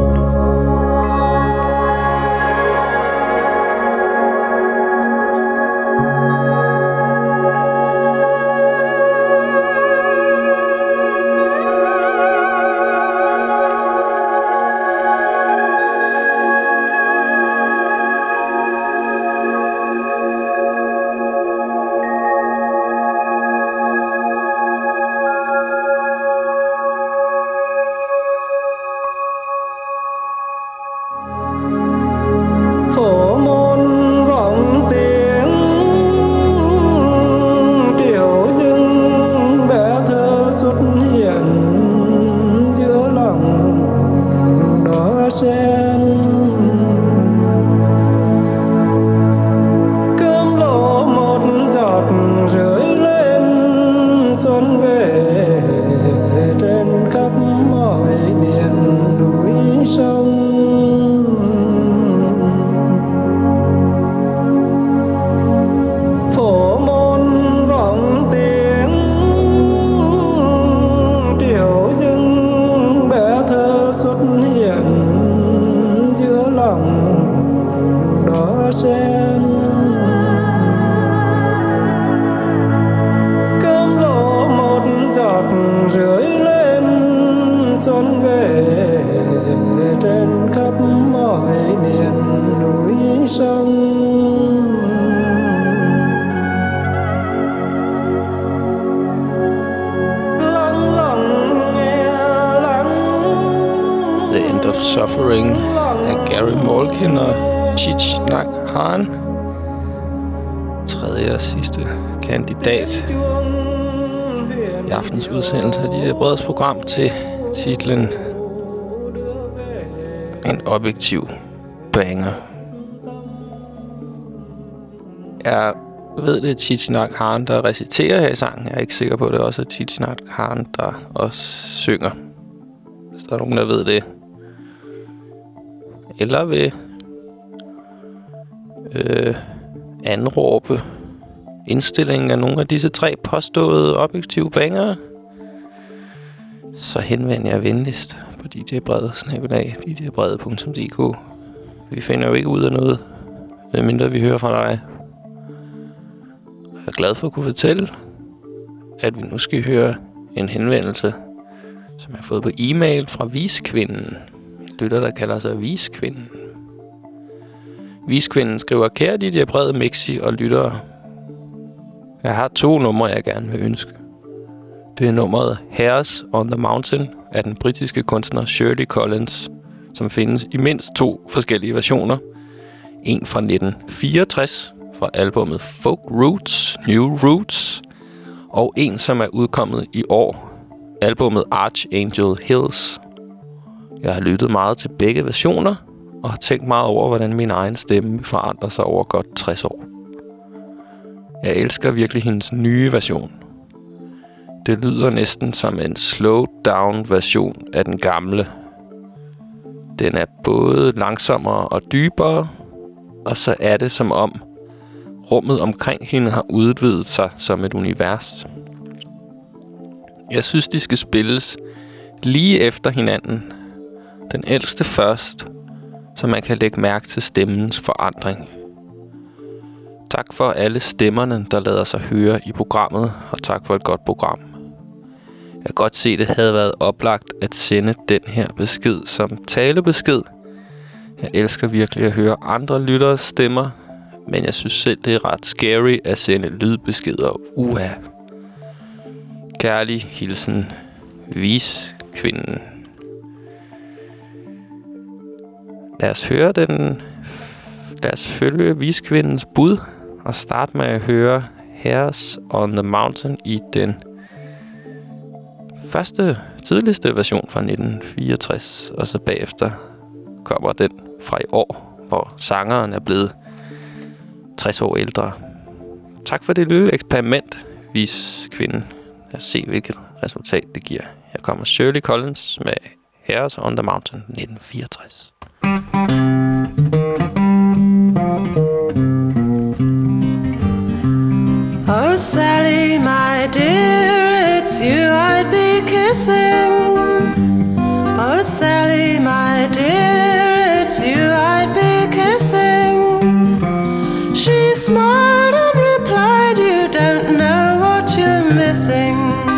Suffering af Gary Malkin og Thich Nhat Hanh. Tredje og sidste kandidat i aftens udsendelse af DJ Breds program til titlen En objektiv banger. Jeg ved, det er Thich Nhat Hanh, der reciterer her i sangen. Jeg er ikke sikker på, at det også er Thich Nhat Hanh, der også synger. Hvis der er nogen, der ved det. Eller vil anråbe indstillingen af nogle af disse 3 påståede objektive bangere, så henvend jer venligst på djbrede@djbrede.dk. Vi finder jo ikke ud af noget, medmindre vi hører fra dig. Jeg er glad for at kunne fortælle, at vi nu skal høre en henvendelse, som jeg har fået på e-mail fra Viskvinden. Lytter, der kalder sig Viskvinden. Viskvinden skriver: Kære DJ Brede, Mixi og lyttere. Jeg har 2 numre, jeg gerne vil ønske. Det er nummeret Hairs on the Mountain af den britiske kunstner Shirley Collins, som findes i mindst 2 forskellige versioner. En fra 1964 fra albumet Folk Roots, New Roots, og en, som er udkommet i år, albumet Archangel Hills. Jeg har lyttet meget til begge versioner, og har tænkt meget over, hvordan min egen stemme forandrer sig over godt 60 år. Jeg elsker virkelig hendes nye version. Det lyder næsten som en slowed-down version af den gamle. Den er både langsommere og dybere, og så er det som om rummet omkring hende har udvidet sig som et univers. Jeg synes, de skal spilles lige efter hinanden. Den ældste først, så man kan lægge mærke til stemmens forandring. Tak for alle stemmerne, der lader sig høre i programmet, og tak for et godt program. Jeg kan godt se, det havde været oplagt at sende den her besked som talebesked. Jeg elsker virkelig at høre andre lytteres stemmer, men jeg synes selv, det er ret scary at sende lydbeskeder. Uha. Kærlig hilsen, Viskvinden. Lad os følge Viskvindens bud og starte med at høre Hairs on the Mountain i den tidligste version fra 1964, og så bagefter kommer den fra i år, hvor sangeren er blevet 60 år ældre. Tak for det lille eksperiment, vis kvinden. Lad os se, hvilket resultat det giver. Her kommer Shirley Collins med Hairs on the Mountain 1964.
Oh, Sally, my dear, it's you I'd be kissing. Oh, Sally, my dear, it's you I'd be kissing. She smiled and replied, you don't know what you're missing.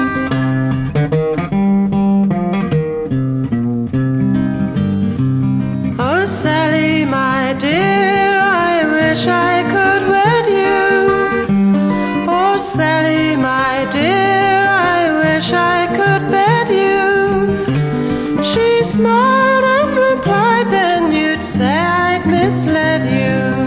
Oh, Sally, my dear, I wish I could wed you. Oh, Sally, my dear, I wish I could bed you. She smiled and replied, then you'd say I'd misled you.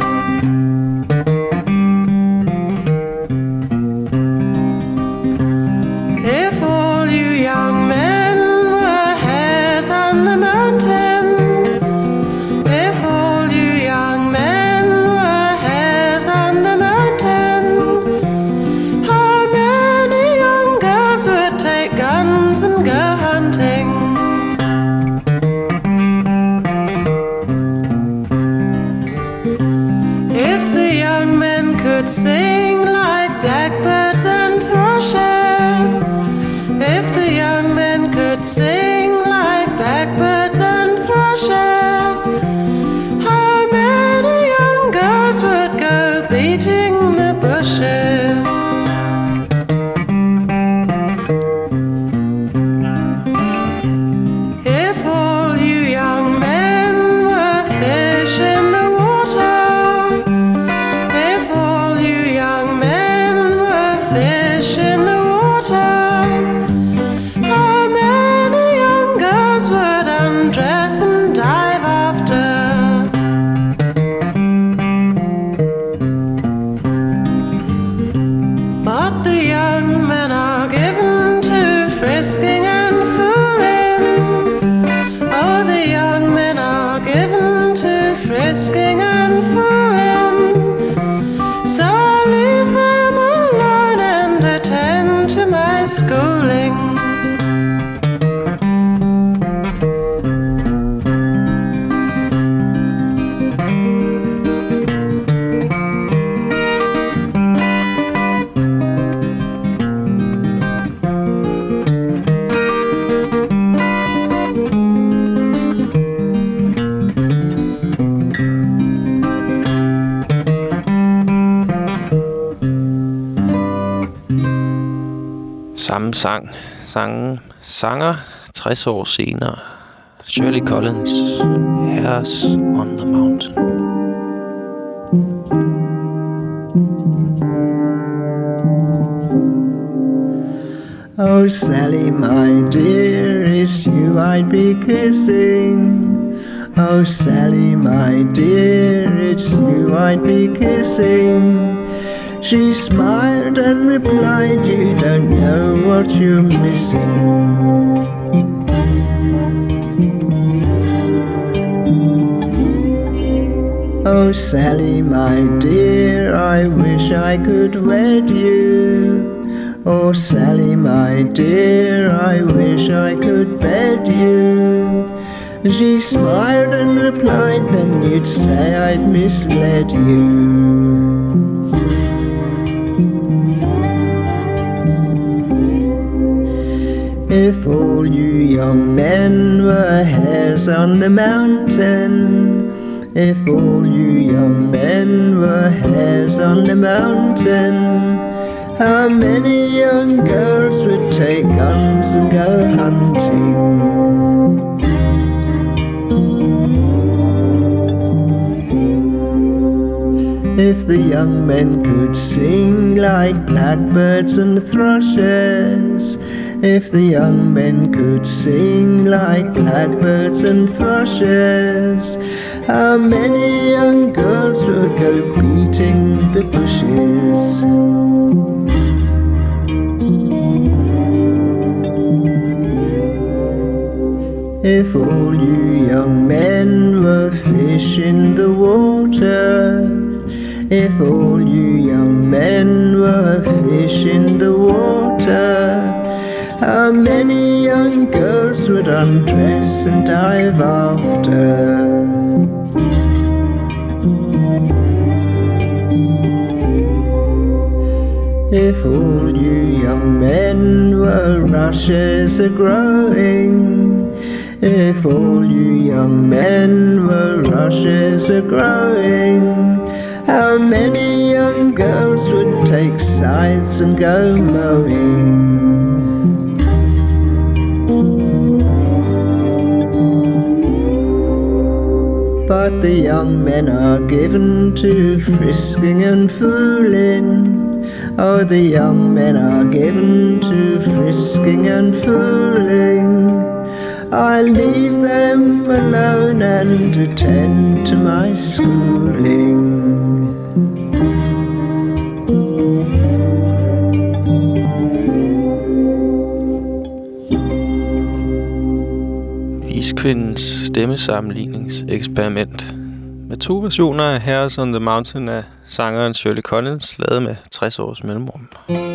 If all you young men were hares on the mountain, if all you young men were hares on the mountain, how many young girls would take guns and go hunting? If the young men could sing like blackbirds and thrushes, if the young men could sing like blackbirds and thrushes, how many young girls would go beating the bushes? If all you young men were fish in the water, if all you young men were fish in the water, how many young girls would undress and dive after? But the young men are given to frisking and fooling. Oh, the young men are given to frisking and fooling. So I leave them alone and attend to my schooling.
Samme sanger 60 år senere. Shirley Collins, Hairs on the Mountain.
Oh, Sally, my dear, it's you I'd be kissing. Oh, Sally, my dear, it's you I'd be kissing. She smiled and replied, you don't know what you're missing. Oh, Sally, my dear, I wish I could wed you. Oh, Sally, my dear, I wish I could bed you. She smiled and replied, then you'd say I'd misled you. If all you young men were hares on the mountain, if all you young men were hares on the mountain, how many young girls would take guns and go hunting? If the young men could sing like blackbirds and thrushes, if the young men could sing like blackbirds and thrushes, how many young girls would go beating the bushes? If all you young men were fish in the water, if all you young men were fish in the water, how many young girls would undress and dive after? If all you young men were rushes a-growing, if all you young men were rushes a-growing, how many young girls would take scythes and go mowing? But the young men are given to frisking and fooling. Oh, the young men are given to frisking and fooling. I leave them alone and attend to my schooling.
Iskvindens stemmesammenligningseksperiment. Med 2 versioner af Hairs on the Mountain af sangeren Shirley Collins, lavet med 60 års mellemrum.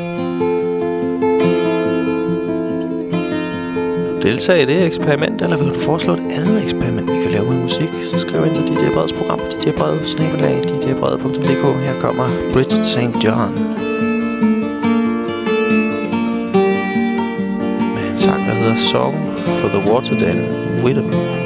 Deltag i det eksperiment, eller vil du foreslå et andet eksperiment, vi kan lave med musik, så skriv ind til DJ Breds program, djbred@djbred.dk. Her kommer Bridget St. John med en sang, der hedder Song for the Waterden Widow.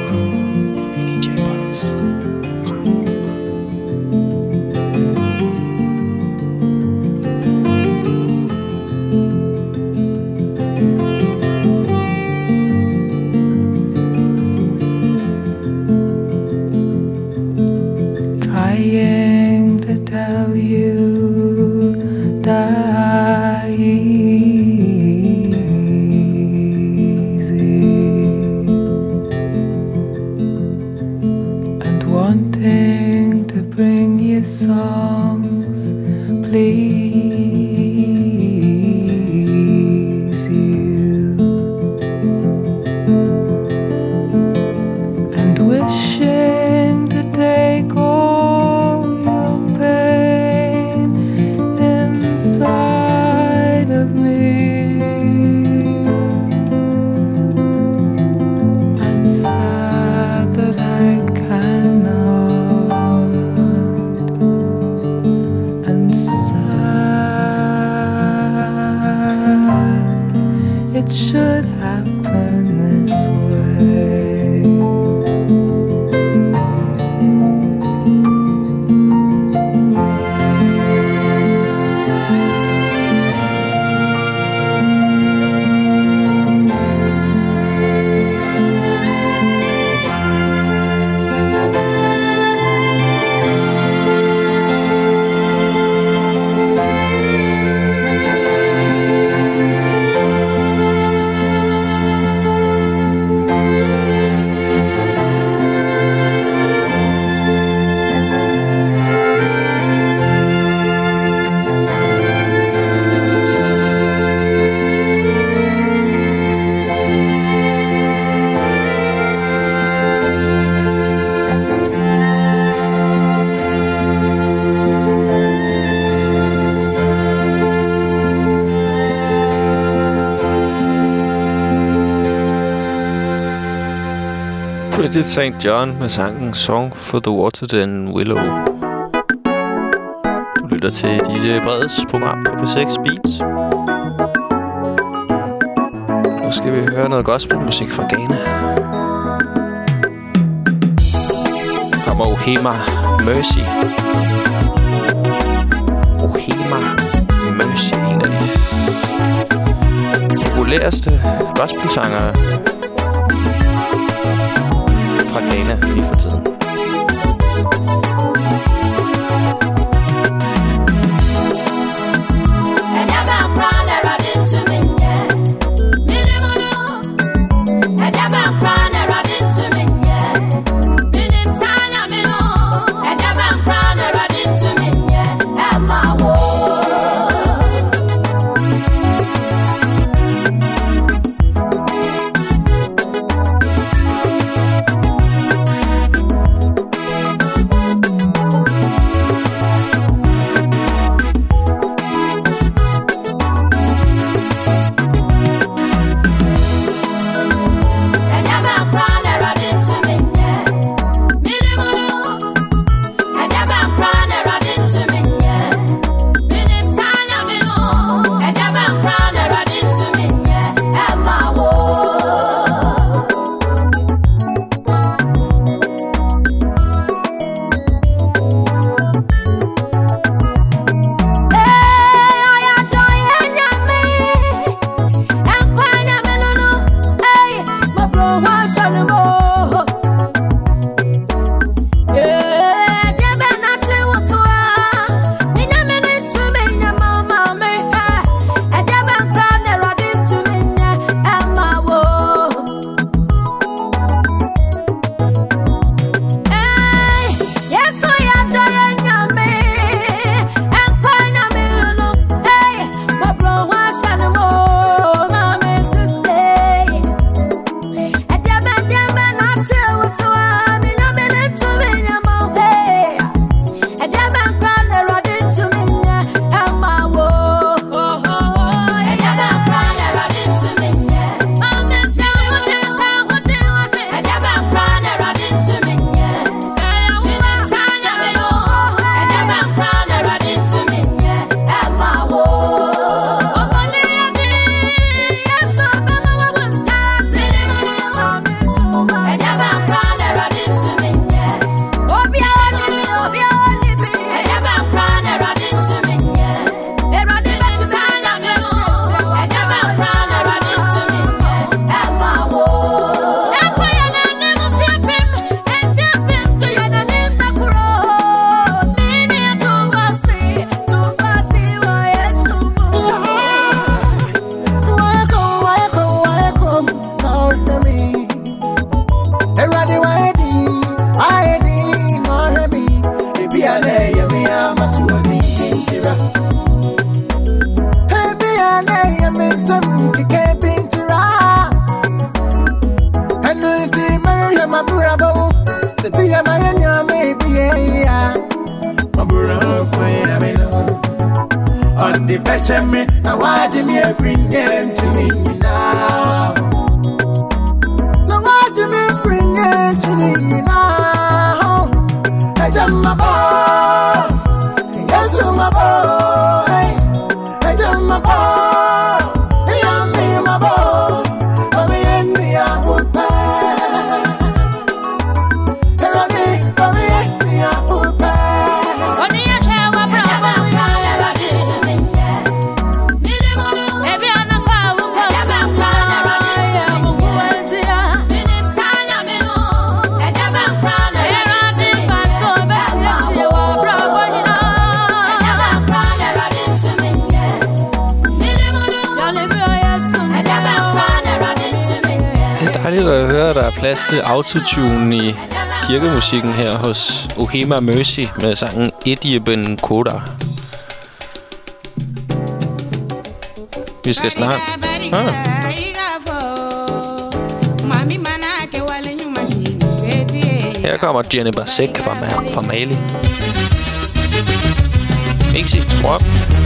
Bridget St. John med sangen Song for the Waterden Willow. Du lytter til DJ Breds program på B6 Beats. Nu skal vi høre noget gospelmusik fra Ghana. Kommer Ohema Mercy. Ohema Mercy, en af de populæreste gospelsangere fra Ghana lige for tiden. Plads til autotune i kirkemusikken her hos Ohima Mercy med sangen Ediben Koda. Vi skal snart... Her kommer Jenny Basek fra Mali. Mixi, trop.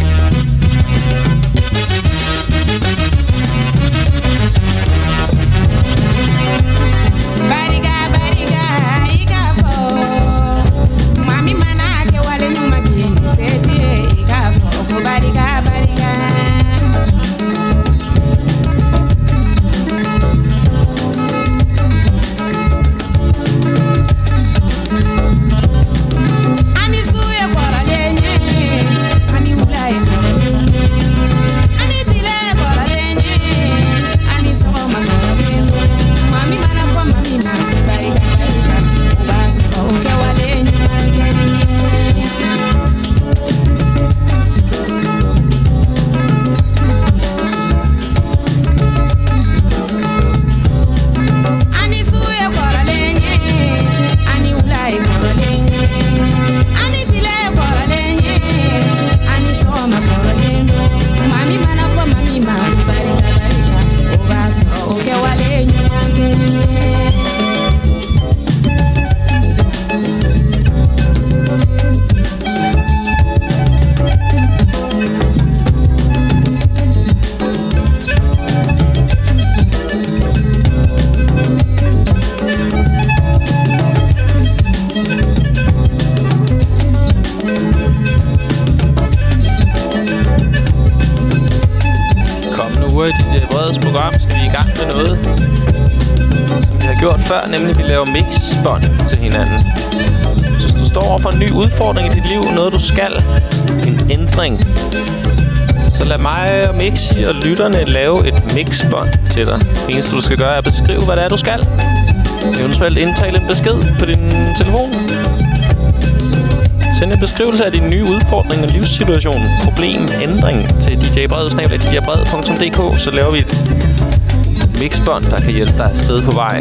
Nemlig vi laver mixbånd til hinanden. Så hvis du står over for en ny udfordring i dit liv, noget du skal, en ændring, Så lad mig og Mixi og lytterne lave et mixbånd til dig. Det eneste, du skal gøre, er at beskrive, hvad det er, du skal. Eventuelt indtale en besked på din telefon. Send en beskrivelse af din nye udfordring og livssituation, problem, ændring til djbred@djbred.dk. Så laver vi et mixbånd, der kan hjælpe dig afsted på vej.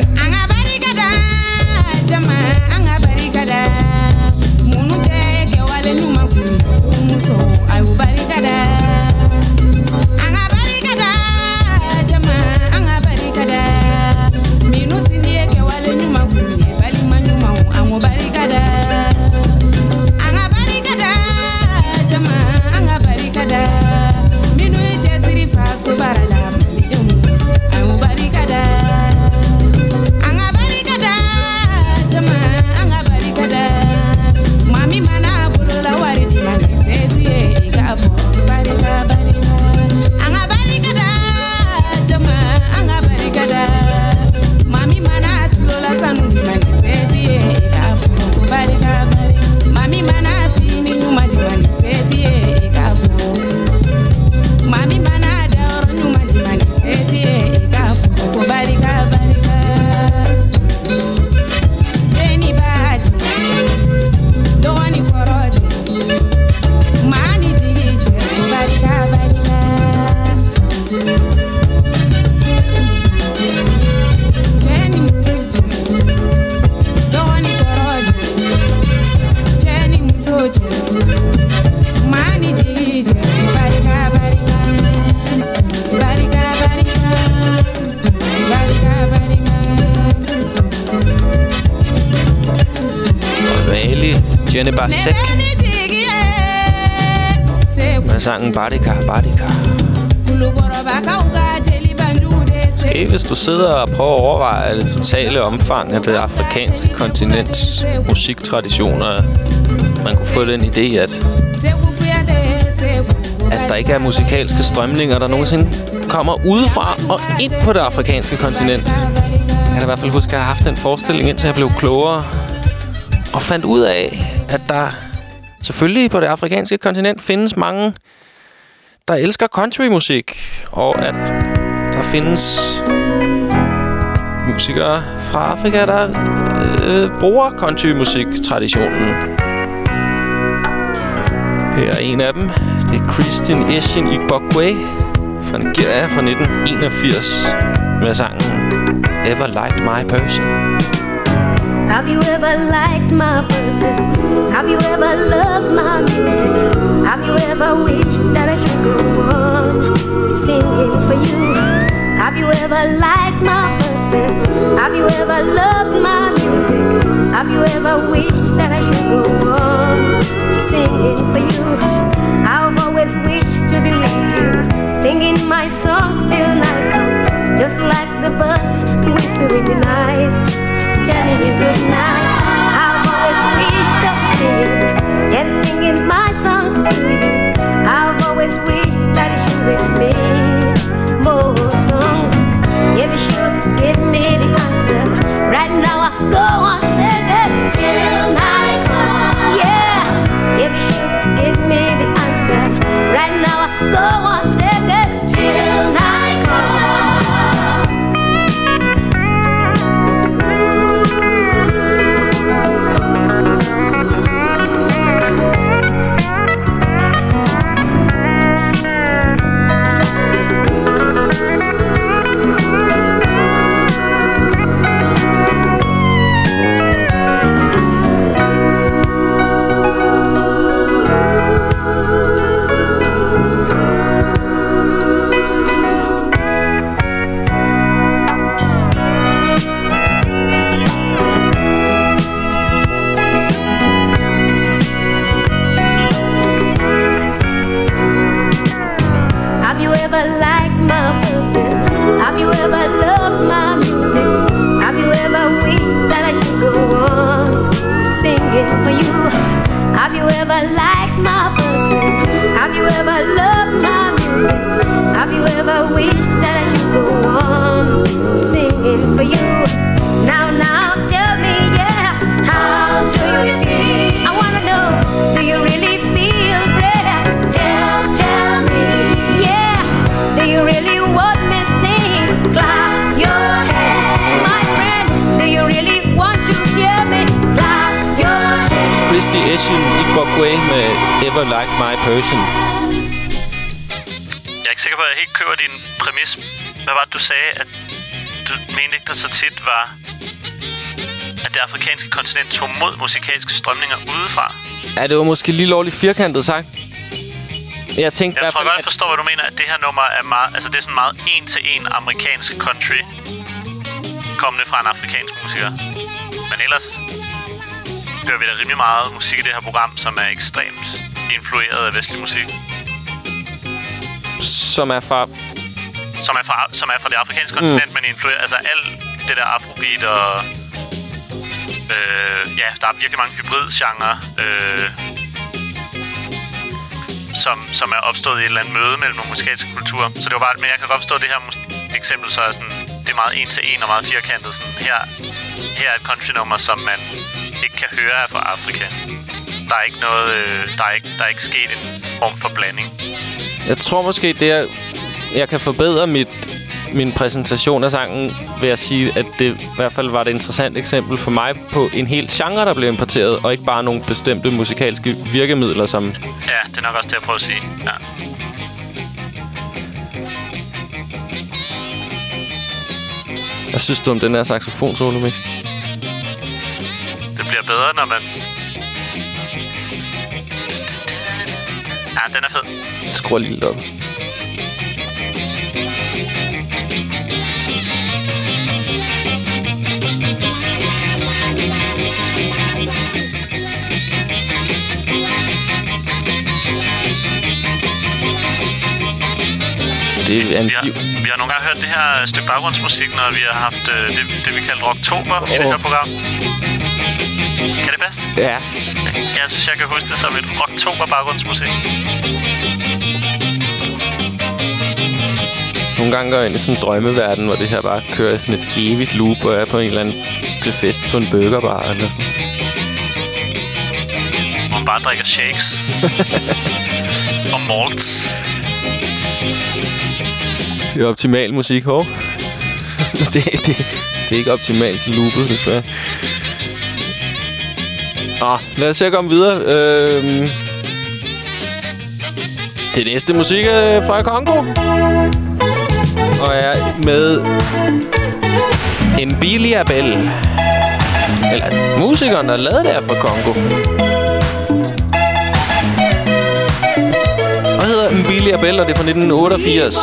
Jenny Barsek med sangen Badika, Badika. Måske hvis du sidder og prøver at overveje det totale omfang af det afrikanske kontinents musiktraditioner, man kunne få den idé, at der ikke er musikalske strømninger, der nogensinde kommer udefra og ind på det afrikanske kontinent. Jeg kan i hvert fald huske, at jeg har haft den forestilling, indtil jeg blev klogere og fandt ud af, at der selvfølgelig på det afrikanske kontinent findes mange, der elsker countrymusik, og at der findes musikere fra Afrika, der bruger countrymusik-traditionen. Her er en af dem. Det er Christian Eshin Igbokwe fra Nigeria fra 1981 med sangen Ever Liked My Person.
Have you ever liked my person? Have you ever loved my music? Have you ever wished that I should go on singing for you? Have you ever liked my person? Have you ever loved my music? Have you ever wished that I should go on singing for you? I've always wished to be with you, singing my songs till night comes, just like the birds whistle in the night, telling you good night. I've always wished of being and singing my songs to you. I've always wished that you should wish me more songs. If you should give me the answer right now, I go on singing till night comes. Yeah, if you should give me the answer right now, I go on singing till night comes.
Misty Eshin Igbokwe med Ever Like My Person.
Jeg er ikke sikker på, at jeg helt køber din præmis. Hvad var det, du sagde? At du mente ikke, der så tit var, at det afrikanske kontinent tog mod musikalske strømninger udefra?
Ja, det var måske lige lovligt firkantet sagt. Jeg tænkte
jeg tror godt, jeg forstår, hvad du mener, at det her nummer er meget... Altså, det er sådan meget en-til-en amerikansk country kommende fra en afrikansk musiker. Men ellers hører vi da rimelig meget musik i det her program, som er ekstremt influeret af vestlig musik.
Som er fra
det afrikanske kontinent, men influeret... Altså, alt det der afrobeat og... ja, der er virkelig mange hybridgenre, som er opstået i et eller andet møde mellem nogle musikalske kulturer. Så det var bare... Men jeg kan godt forstå, det her eksempel, så er sådan... Det er meget en-til-en og meget firkantet. Sådan, her er et country-nummer, som man ikke kan høre af fra Afrika. Der er ikke noget... Der er ikke sket en form for blanding.
Jeg tror måske, det jeg kan forbedre min præsentation af sangen ved at sige, at det i hvert fald var et interessant eksempel for mig på en hel genre, der blev importeret, og ikke bare nogle bestemte musikalske virkemidler, som...
Ja, det er nok også det, jeg prøver at sige. Ja.
Hvad synes du om den her saxofon-solo-mix?
Det bliver bedre, når man... Ja, den er fed.
Jeg skruer lige lidt op.
Vi har nogle gange hørt det her stykke baggrundsmusik, når vi har haft det vi kalder Rocktober i det her program. Kan det passe?
Ja.
Jeg synes, jeg kan huske det som et Rocktober baggrundsmusik.
Nogle gange går jeg ind i sådan en drømmeverden, hvor det her bare kører i sådan et evigt loop, og jeg er på en eller anden til fest på en burgerbar eller sådan.
Hvor man bare drikker shakes. Og malts.
Det er optimal musik, hov. det er ikke optimalt loopet, desværre. Lad os se at komme videre. Det næste musik er fra Congo. Og er med Mbili Abel. Eller musikeren, der lavede det her fra Congo. Og hedder Mbili Abel, og det er fra 1988.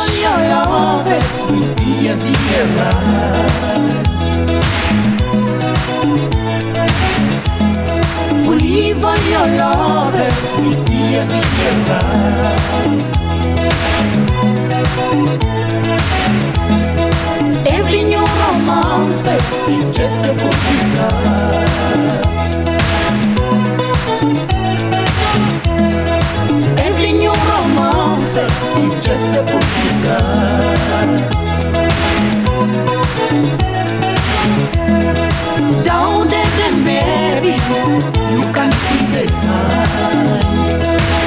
Believe on your love as sweet as it is. Every new romance is just a book discuss. Every new romance is just a book discuss. Down there then baby, you can see the signs.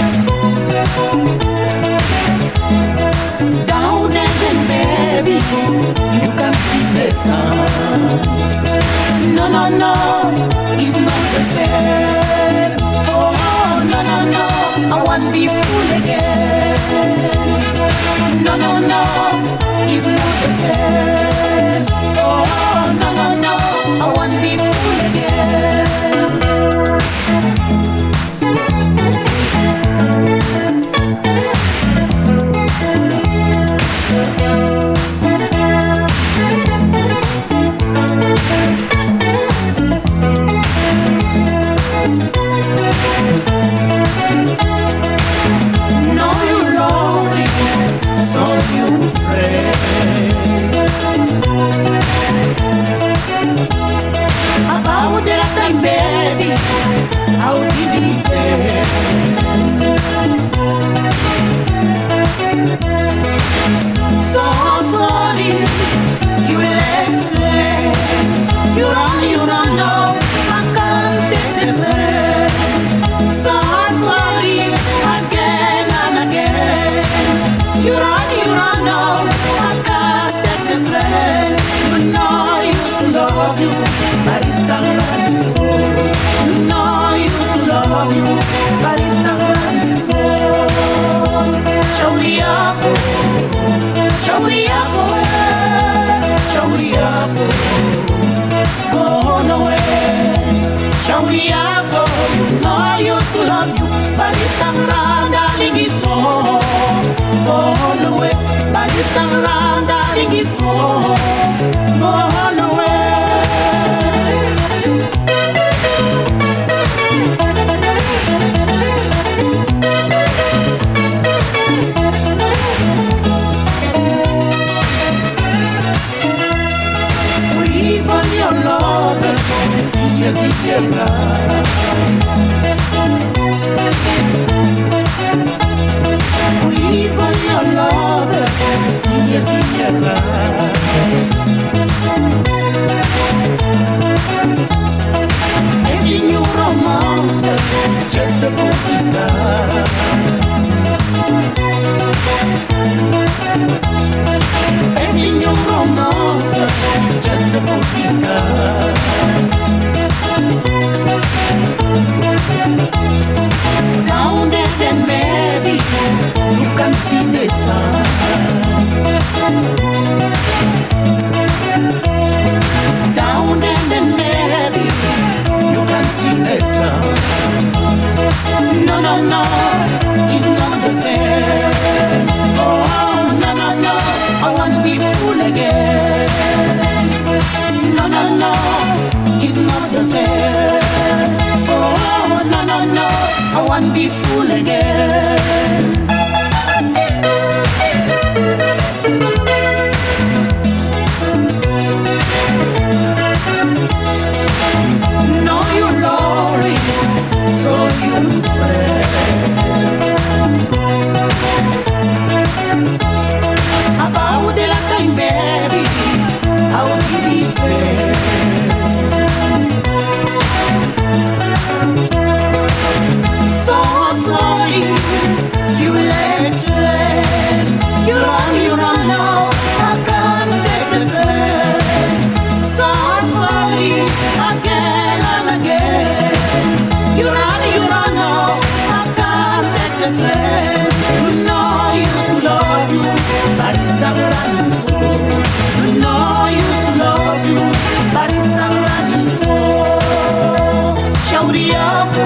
Down there then baby, you can see the signs. No, no, no, it's not the same. Oh, no, no, no, I want be full again. No, no, no, it's not the same. Oh, no, no, no, I want be full again. No, you're lonely, so you're afraid. tears in your eyes. Believe on your love, tears in your eyes. Every new romance, just a movie stars. Every new romance, just a movie stars. Down there then maybe you can see the signs. Down there then maybe you can see the signs. No, no, no, it's not the same. Oh, no, no, no, I won't be fool again. No, no, no, it's not the same. Oh, no, no, no, I won't be fool again. Know your glory, so you'll about the time, baby, how did it be? So sorry, you let you run now, I can't take the strain. So sorry, again and again, you run now, I can't take the strain. You know I used to love you, but it's not running through. You know I used to love you, but it's not running through. Shauri yako,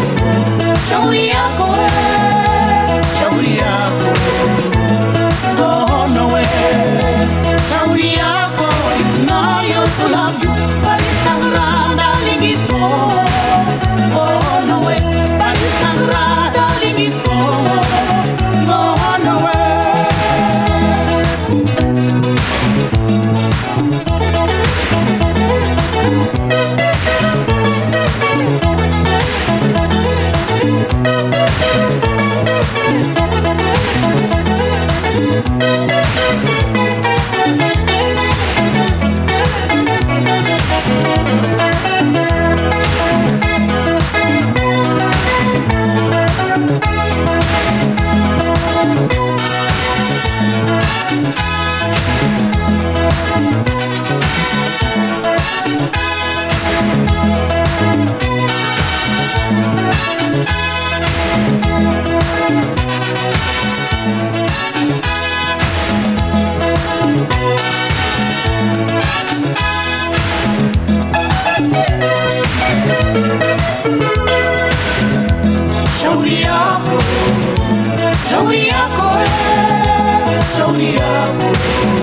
shauri yako, go nowhere. Shauri yako, you know I used to love you, but it's not running through. Go nowhere, but it's not running through. Go nowhere. Shauri yako,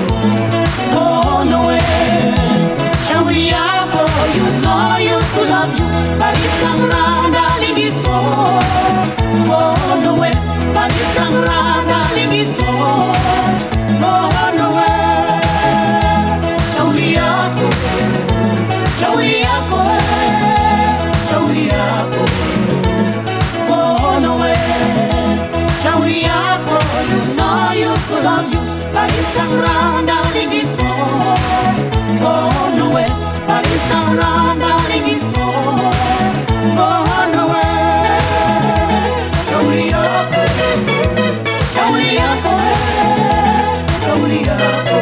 go nowhere. Shauri yako, you know I used to love you, but it's come round, darling, it's gone. Go nowhere, but it's come round, darling, it's gone. Go nowhere. Shauri yako, shauri yako, shauri yako, go nowhere. Shauri yako, you know I used to love you, but it's come round, darling, it's gone. Go nowhere, but it's come round, darling, it's gone. Go nowhere. Shauri yako, shauri yako, shauri yako,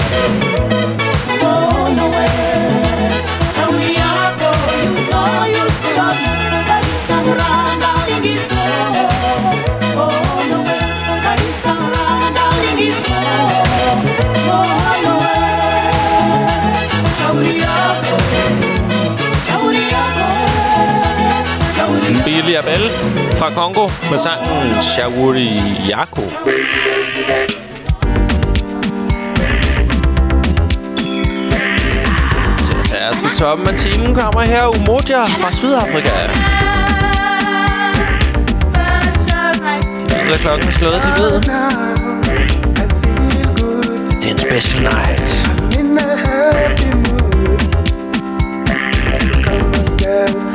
go nowhere. Shauri yako, you know I used to love you, but it's come round, darling, it's gone. Go nowhere, but it's come round, darling, it's gone. Go nowhere. Shauri yako, shauri yako, shauri yako.
Billy Abel fra Congo med sangen Shauri Yako. Til at tage os til toppen af timen kommer her Umoja fra Sydafrika. De ved, at klokken er slået, de ved. Det er en special night.
In a happy mood. Come again.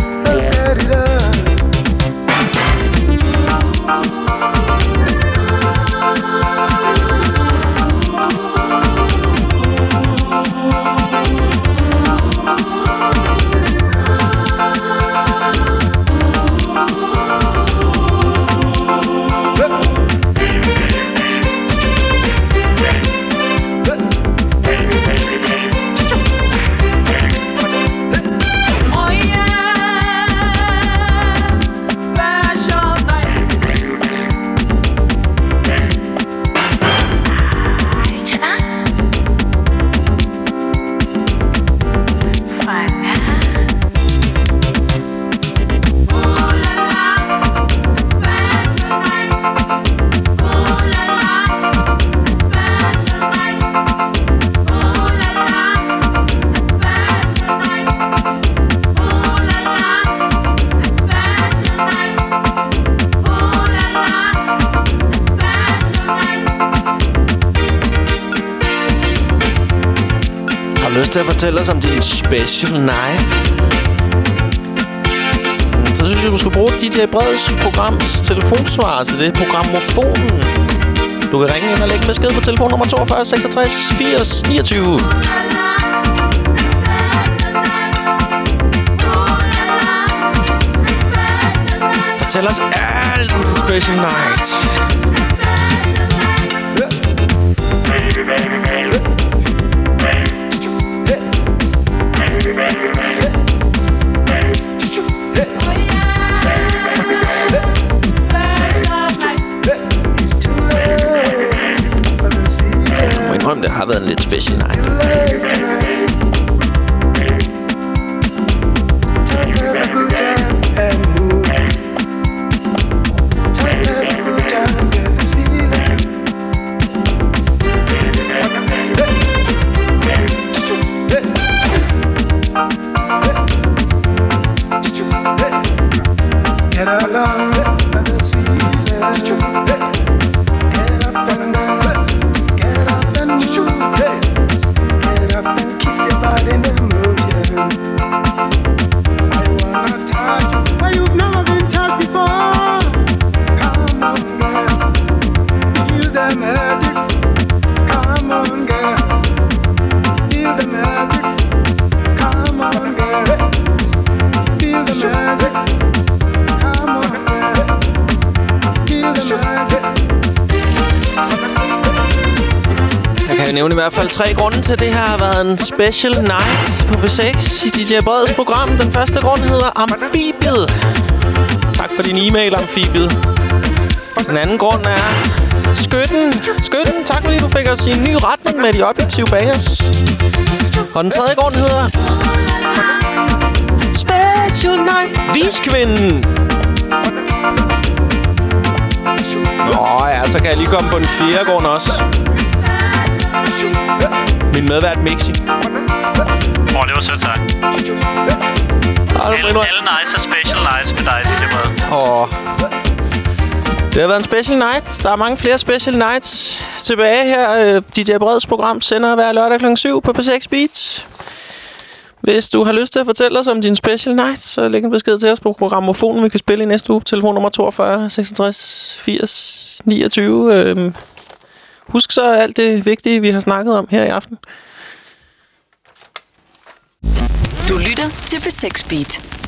lyst til at fortælle os om din special night, så synes jeg, du skal bruge DJ Breds programs telefonsvar til det. Programmofonen. Du kan ringe ind og lægge besked på telefonnummer 42 66 80 29. Fortæl os alt om din special night. Det har været en lidt special night. I hvert fald 3 grunde til, det her har været en special night på B6 i DJ Breds program. Den første grund hedder Amfibiet. Tak for din e-mail, Amfibiet. Den anden grund er Skytten. Tak fordi du fik os i en ny retning med de objektive bangers. Og den tredje grund hedder Special Night Viskvinden. Nå ja, så kan jeg lige komme på den fjerde grund også. Min medvært Mixi.
Det var sødt sagt. Alle nights er special nights med dig, DJ Brede.
Det har været en special night. Der er mange flere special nights tilbage her. DJ Breds program sender hver lørdag kl. 7 på P6 Beats. Hvis du har lyst til at fortælle os om din special night, så læg en besked til os på programmofonen. Vi kan spille i næste uge. Telefonnummer 42 66 80 29. Husk så alt det vigtige, vi har snakket om her i aften.
Du lytter til B6 Beat.